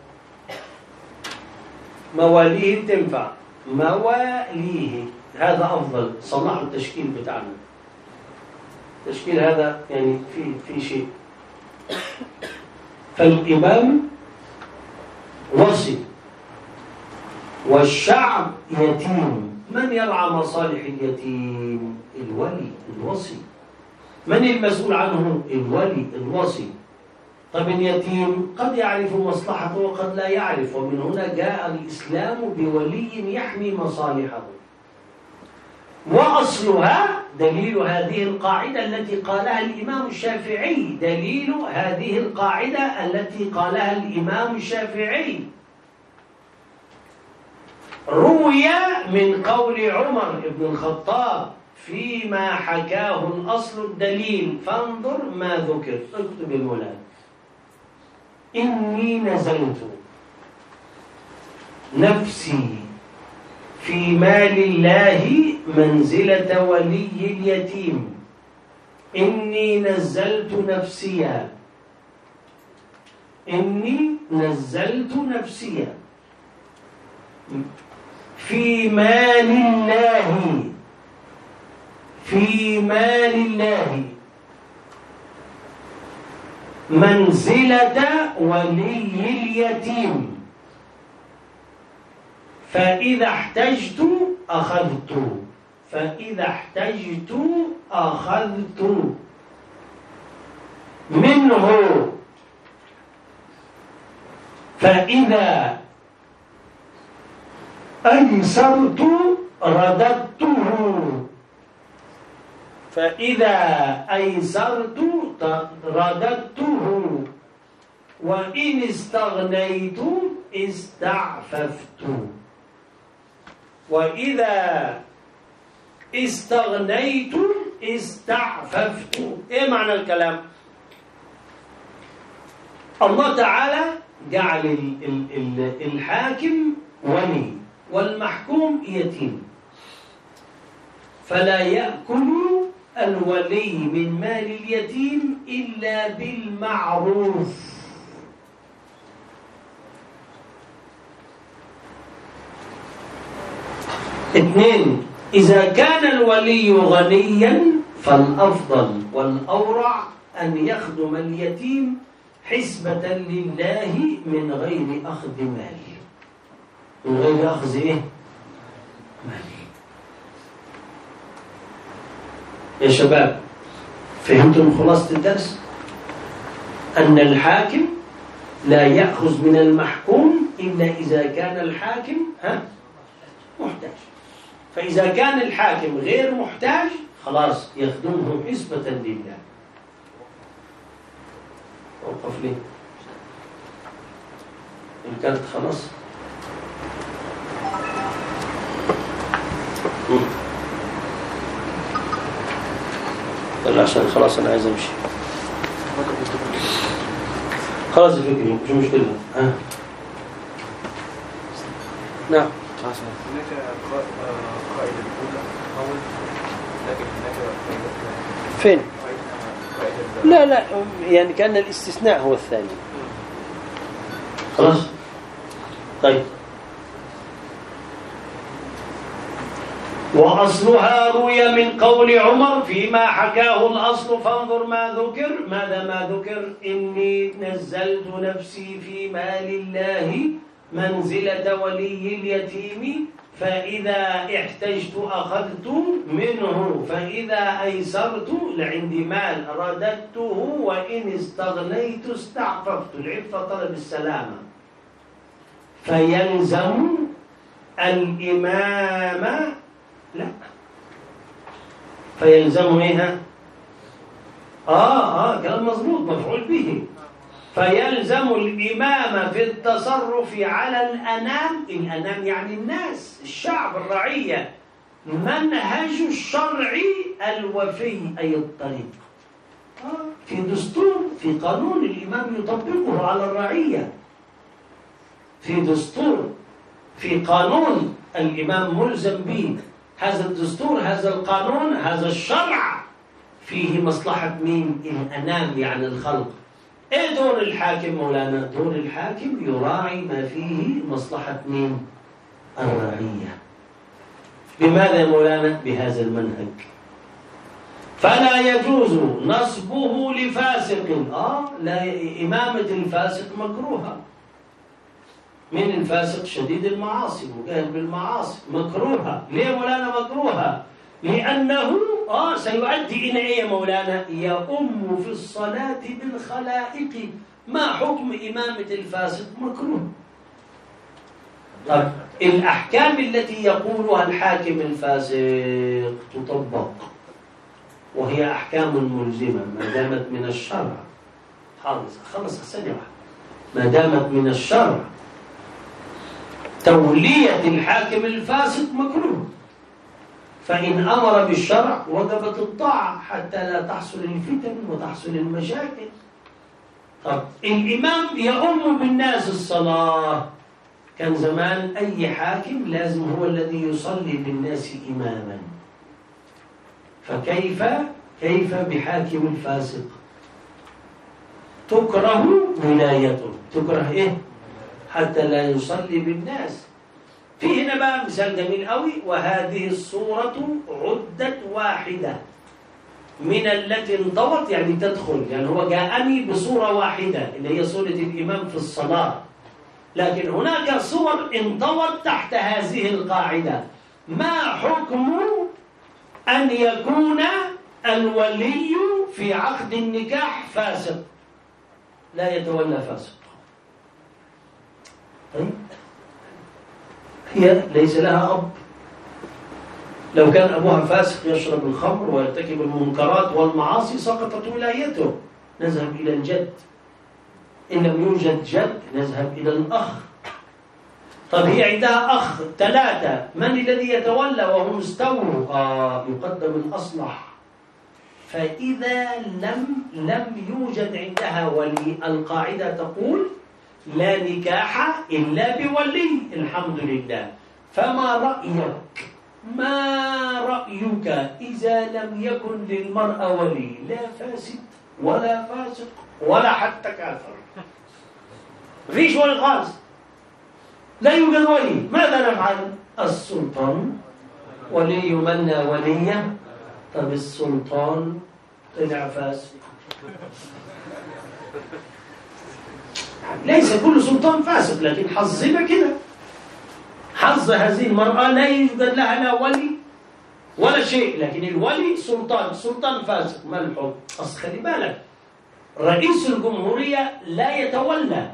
مواليه بتنفع، مواليه هذا أفضل. صلحوا التشكيل بتاعنا، التشكيل هذا يعني في في شيء. فالإمام وصي والشعب يتيم. من يرعى مصالح اليتيم؟ الولي الوصي. من المسؤول عنه؟ الولي الوصي. طب اليتيم قد يعرف مصلحته وقد لا يعرف، ومن هنا جاء الإسلام بولي يحمي مصالحه. وأصلها دليل هذه القاعدة التي قالها الإمام الشافعي، دليل هذه القاعدة التي قالها الإمام الشافعي روي من قول عمر بن الخطاب فيما حكاه الأصل الدليل، فانظر ما ذكر. اكتب المولى: إني نزلت نفسي في مال الله منزلة ولي اليتيم. إني نزلت نفسي، إني نزلت نفسي في مال الله، في مال الله منزلة ولي اليتيم، فإذا احتجت أخذت، فإذا احتجت أخذت منه، فإذا أيسرت رددته، فإذا أيسرت رددته، وإن استغنيت استعففت، وإذا استغنيت استعففت. إيه معنى الكلام؟ الله تعالى جعل الحاكم ولي والمحكوم يتيم، فلا يأكل الولي من مال اليتيم إلا بالمعروف. اثنين: إذا كان الولي غنيا فالأفضل والأورع أن يخدم اليتيم حسبة لله من غير أخذ مال، من غير أخذ إيه؟ مال. يا شباب فهمتم خلاصة الدرس؟ أن الحاكم لا يأخذ من المحكوم إلا إذا كان الحاكم ها محتاج، فإذا كان الحاكم غير محتاج خلاص يخدمه حسبة لله. وقف لي إن كانت خلاص. يلا عشان خلاص أنا عايز أمشي. خلاص فكري مش مشكلة. ها نعم. هناك قاعدة الأولى أول، لكن هناك قاعدة فين؟ لا لا يعني كأن الاستثناء هو الثاني. خلاص طيب. وأصلها روي من قول عمر فيما حكاه الأصل، فانظر ما ذكر. ماذا ما ذكر؟ إني نزلت نفسي في مال الله منزلة ولي اليتيم فإذا احتجت أخذت منه فإذا أيسرت لعندي مال رددته وإن استغنيت استعففت. العفة طلب السلامة. فيلزم الإمام لا فيلزم إيه؟ آه آه كلام مظبوط مفعول به. فيلزم الإمام في التصرف على الأنام. الأنام يعني الناس الشعب الرعية منهج الشرع الوفي أي الطريق. آه في دستور في قانون الإمام يطبقه على الرعية. في دستور في قانون الإمام ملزم به. هذا الدستور هذا القانون هذا الشرع فيه مصلحة مين؟ الأنام يعني الخلق. ايه دور الحاكم مولانا؟ دور الحاكم يراعي ما فيه مصلحة مين؟ الرعية. بماذا يا مولانا؟ بهذا المنهج. فلا يجوز نصبه لفاسق. آه لا إمامة الفاسق مكروهة. من الفاسق شديد المعاصي مجاهد بالمعاصي مكروهة. ليه مولانا مكروهة؟ لأنه آه سيؤدي إلى إيه يا مولانا؟ يؤم في الصلاة بالخلائق. ما حكم إمامة الفاسق؟ مكروه. طب الأحكام التي يقولها الحاكم الفاسق تطبق وهي أحكام ملزمة ما دامت من الشرع. خلص خلص ثانية واحدة. ما دامت من الشرع تولية الحاكم الفاسق مكروه. فإن أمر بالشرع وجبت الطاعة حتى لا تحصل الفتن وتحصل المشاكل. طب الإمام يؤم بالناس الصلاة. كان زمان أي حاكم لازم هو الذي يصلي بالناس إماما. فكيف كيف بحاكم الفاسق؟ تكره ولايته. تكره إيه؟ حتى لا يصلي بالناس. في هنا بقى مثال جميل قوي. وهذه الصورة عدت واحدة من التي انضبط يعني تدخل. يعني هو جاءني بصورة واحدة اللي هي صورة الإمام في الصلاة. لكن هناك صور انضبط تحت هذه القاعدة. ما حكم أن يكون الولي في عقد النكاح فاسق؟ لا يتولى فاسق. طيب هي ليس لها أب. لو كان أبوها فاسق يشرب الخمر ويرتكب المنكرات والمعاصي سقطت ولايته. نذهب إلى الجد. إن لم يوجد جد نذهب إلى الأخ. طب هي عندها أخ ثلاثة من الذي يتولى وهم استووا؟ آه يقدم الأصلح. فإذا لم لم يوجد عندها ولي القاعدة تقول لا نكاح إلا بولي. الحمد لله. فما رأيك ما رأيك إذا لم يكن للمرأة ولي لا فاسد ولا فاسق ولا حتى كافر؟ مفيش ولي خالص. لا يوجد ولي. ماذا نفعل؟ السلطان ولي من لا ولي. طب السلطان طلع فاسق. ليس كل سلطان فاسق لكن حظنا كده. حظ هذه المرأة لا يوجد لها لا ولي ولا شيء. لكن الولي سلطان سلطان فاسق. ما الحكم؟ أصل خلي بالك رئيس الجمهورية لا يتولى.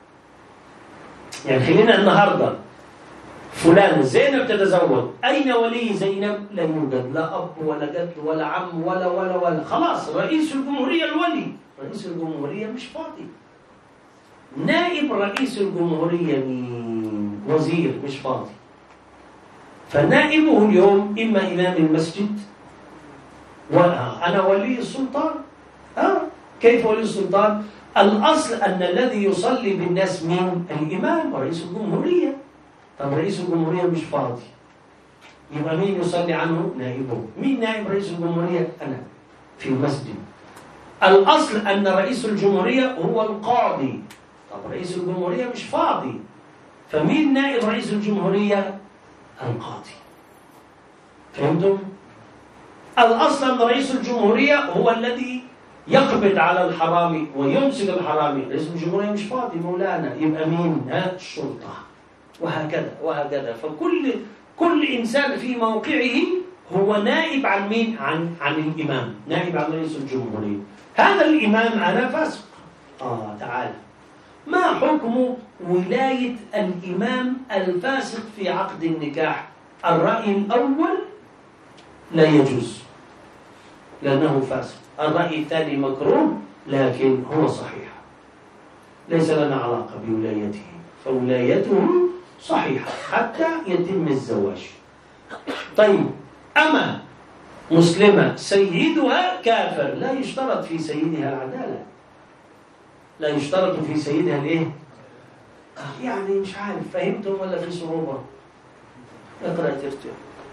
يعني خلينا النهاردة فلان زينب تتزوج أين ولي زينب؟ لا يوجد لا أب ولا جد ولا عم ولا ولا ولا. خلاص رئيس الجمهورية الولي. رئيس الجمهورية مش فاضي. نائب رئيس الجمهورية مين؟ وزير مش فاضي. فنائبه اليوم إما إمام المسجد وأنا ولي السلطان. ها كيف ولي السلطان؟ الأصل أن الذي يصلي بالناس مين؟ الإمام ورئيس الجمهورية. طب رئيس الجمهورية مش فاضي يبقى مين يصلي عنه؟ نائبه. مين نائب رئيس الجمهورية؟ أنا في المسجد. الأصل أن رئيس الجمهورية هو القاضي. طب رئيس الجمهورية مش فاضي فمين نائب رئيس الجمهورية؟ القاضي. فهمتم؟ الأصل أن رئيس الجمهورية هو الذي يقبض على الحرامي ويمسك الحرامي. رئيس الجمهورية مش فاضي مولانا. يبقى مين؟ ها الشرطة. وهكذا وهكذا. فكل كل إنسان في موقعه هو نائب عن مين؟ عن عن الإمام، نائب عن رئيس الجمهورية. هذا الإمام أنا فاسق، آه تعال، ما حكم ولاية الإمام الفاسق في عقد النكاح؟ الرأي الأول لا يجوز لأنه فاسق، الرأي الثاني مكروه لكن هو صحيح، ليس لنا علاقة بولايته، فولايته صحيحة حتى يتم الزواج. طيب، أما مسلمة سيدها كافر، لا يشترط في سيدها العدالة، لا يشترط في سيدها الايه؟ يعني مش عارف فهمتم ولا في صعوبة؟ اقرأ ترجع.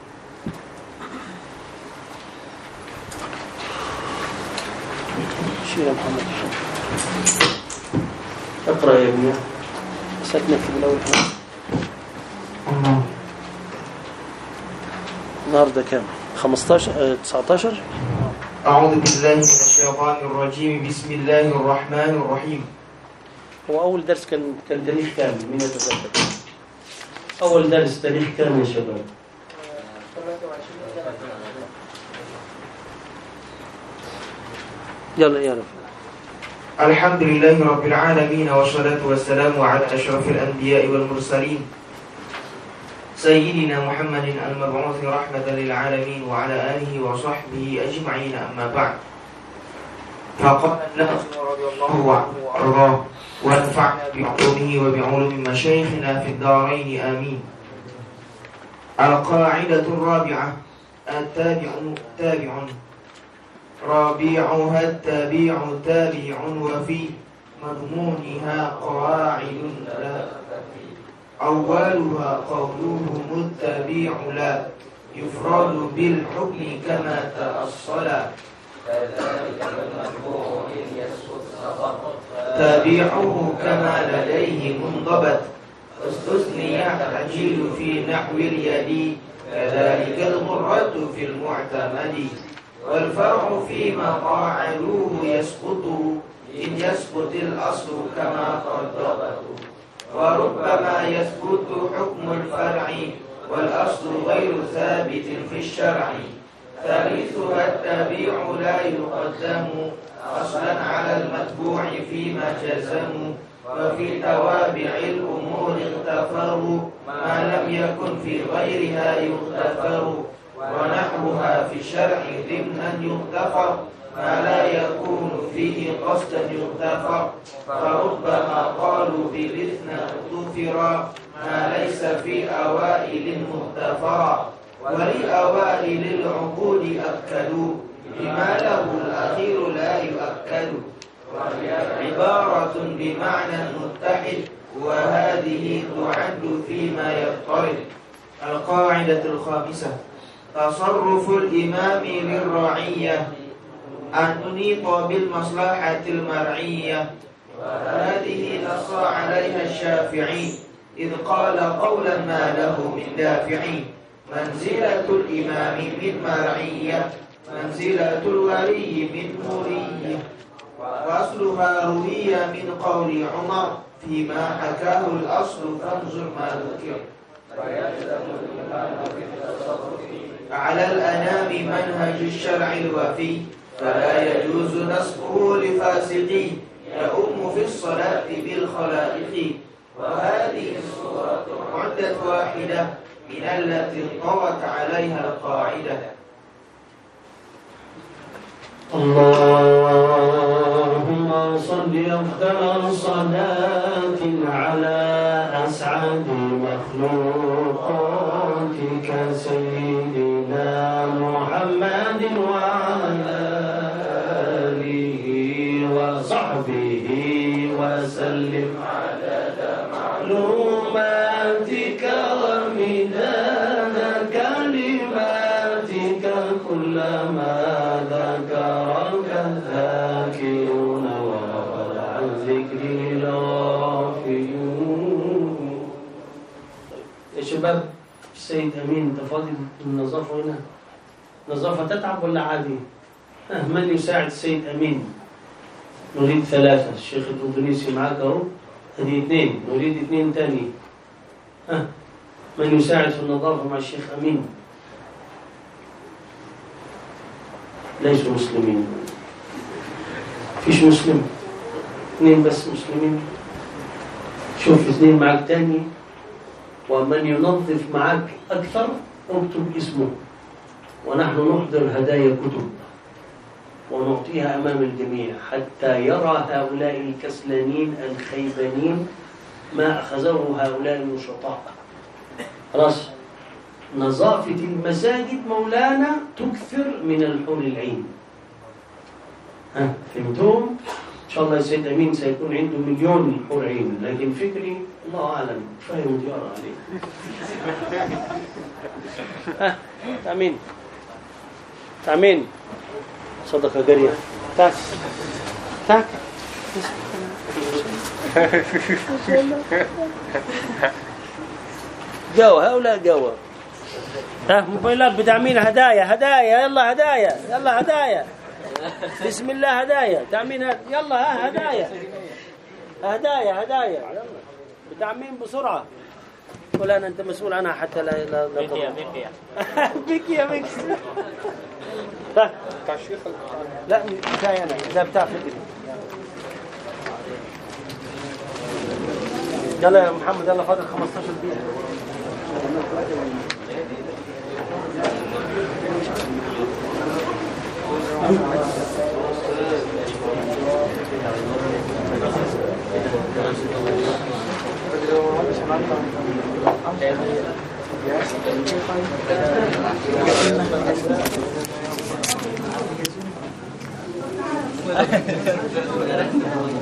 شيل يا محمد، اقرأ يا ابني، سكنك في الأول. النهارده كام؟ خمستاشر تسعتاشر. أعوذ بالله من الشيطان الرجيم. بسم الله الرحمن الرحيم. هو أول درس كان كان تاريخ كام؟ مين يتذكر؟ أول درس تاريخ كام يا شباب؟ يلا يلا. الحمد لله رب العالمين، والصلاة والسلام على أشرف الأنبياء والمرسلين سيدنا محمد المبعوث رحمة للعالمين وعلى آله وصحبه أجمعين. أما بعد، فقال الناظم رضي الله عنه وأرضاه وانفعنا بعلومه وبعلوم مشايخنا في الدارين آمين. القاعدة الرابعة: التابع تابع، رابعها التابع تابع، وفي مضمونها قواعد لا أولها قوله متبع لا يفرد بالحكم كما تأصلا، تابعه كما لديه منضبط، استثني التعجيل في نحو اليد، كذلك المرة في المعتمد، والفرع فيما قاعدوه يسقط، إن يسقط الأصل كما قدرته، وربما يثبت حكم الفرع والأصل غير ثابت في الشرع. ثالثها التابع لا يقدم أصلا على المتبوع فيما جزموا، وفي توابع الأمور اغتفروا ما لم يكن في غيرها يغتفر، ونحوها في الشرع ضمنا يغتفر ما لا يكون فيه قصدا يغتفر، فربما قالوا بالاثنى اغتفرا ما ليس في أوائل مغتفرا، ولأوائل العقود أكدوا بما له الأخير لا يؤكد، وهي عبارة بمعنى متحد، وهذه تعد فيما يضطرد. القاعدة الخامسة: تصرف الإمام للرعية أن تنيط بالمصلحة المرعية، وهذه نص عليها الشافعي إذ قال قولا ما له من دافعي: منزلة الإمام من مرعية، منزلة الولي من مرية، وأصلها روي من قول عمر فيما حكاه الأصل فانظر ما ذكر. على الأنام منهج الشرع الوفي، فلا يجوز نسبه لفاسق يؤم في الصلاة بالخلائق، وهذه الصورة عدت واحدة من التي انطوت عليها القاعدة. اللهم صل أفضل صلاة على أسعد مخلوقاتك سيدنا محمد وعلى آله وصحبه وسلم عدد معلوماتك ومداد كلماتك كلما ذكرك الذاكرون وغفل عن ذكر الغافلون. يا شباب، السيد أمين تفاضل النظافة هنا، نظافة تتعب ولا عادي؟ من يساعد السيد أمين؟ نريد ثلاثة. الشيخ الأندونيسي معاك أهو، هذه اثنين، نريد اثنين تاني. أه. من يساعد في النظافة مع الشيخ أمين؟ ليسوا مسلمين. فيش مسلم، اثنين بس مسلمين. شوف اثنين معك تاني، ومن ينظف معك أكثر اكتب اسمه، ونحن نحضر هدايا كتب ونعطيها أمام الجميع حتى يرى هؤلاء الكسلانين الخيبانين ما أخذه هؤلاء النشطاء. خلاص، نظافة المساجد مولانا تكثر من الحور العين. ها فهمتم؟ إن شاء الله يا سيد أمين سيكون عنده مليون حور عين، لكن فكري الله أعلم فهم ديار عليه. ها تأمين تأمين صدقة قرية تاك تاك جوا هؤلاء جوا. ها موبايلات بتأمين هدايا هدايا يلا هدايا يلا هدايا بسم الله هدايا تأمين يلا ها هدايا هدايا هدايا يلا بتأمين بسرعة. فلان أنت مسؤول عنها حتى لا لا لا بكيا بكيا بكيا بكيا لا بتاعي أنا ده بتاع فكري. يلا يا محمد يلا فاضل خمستاشر دقيقة.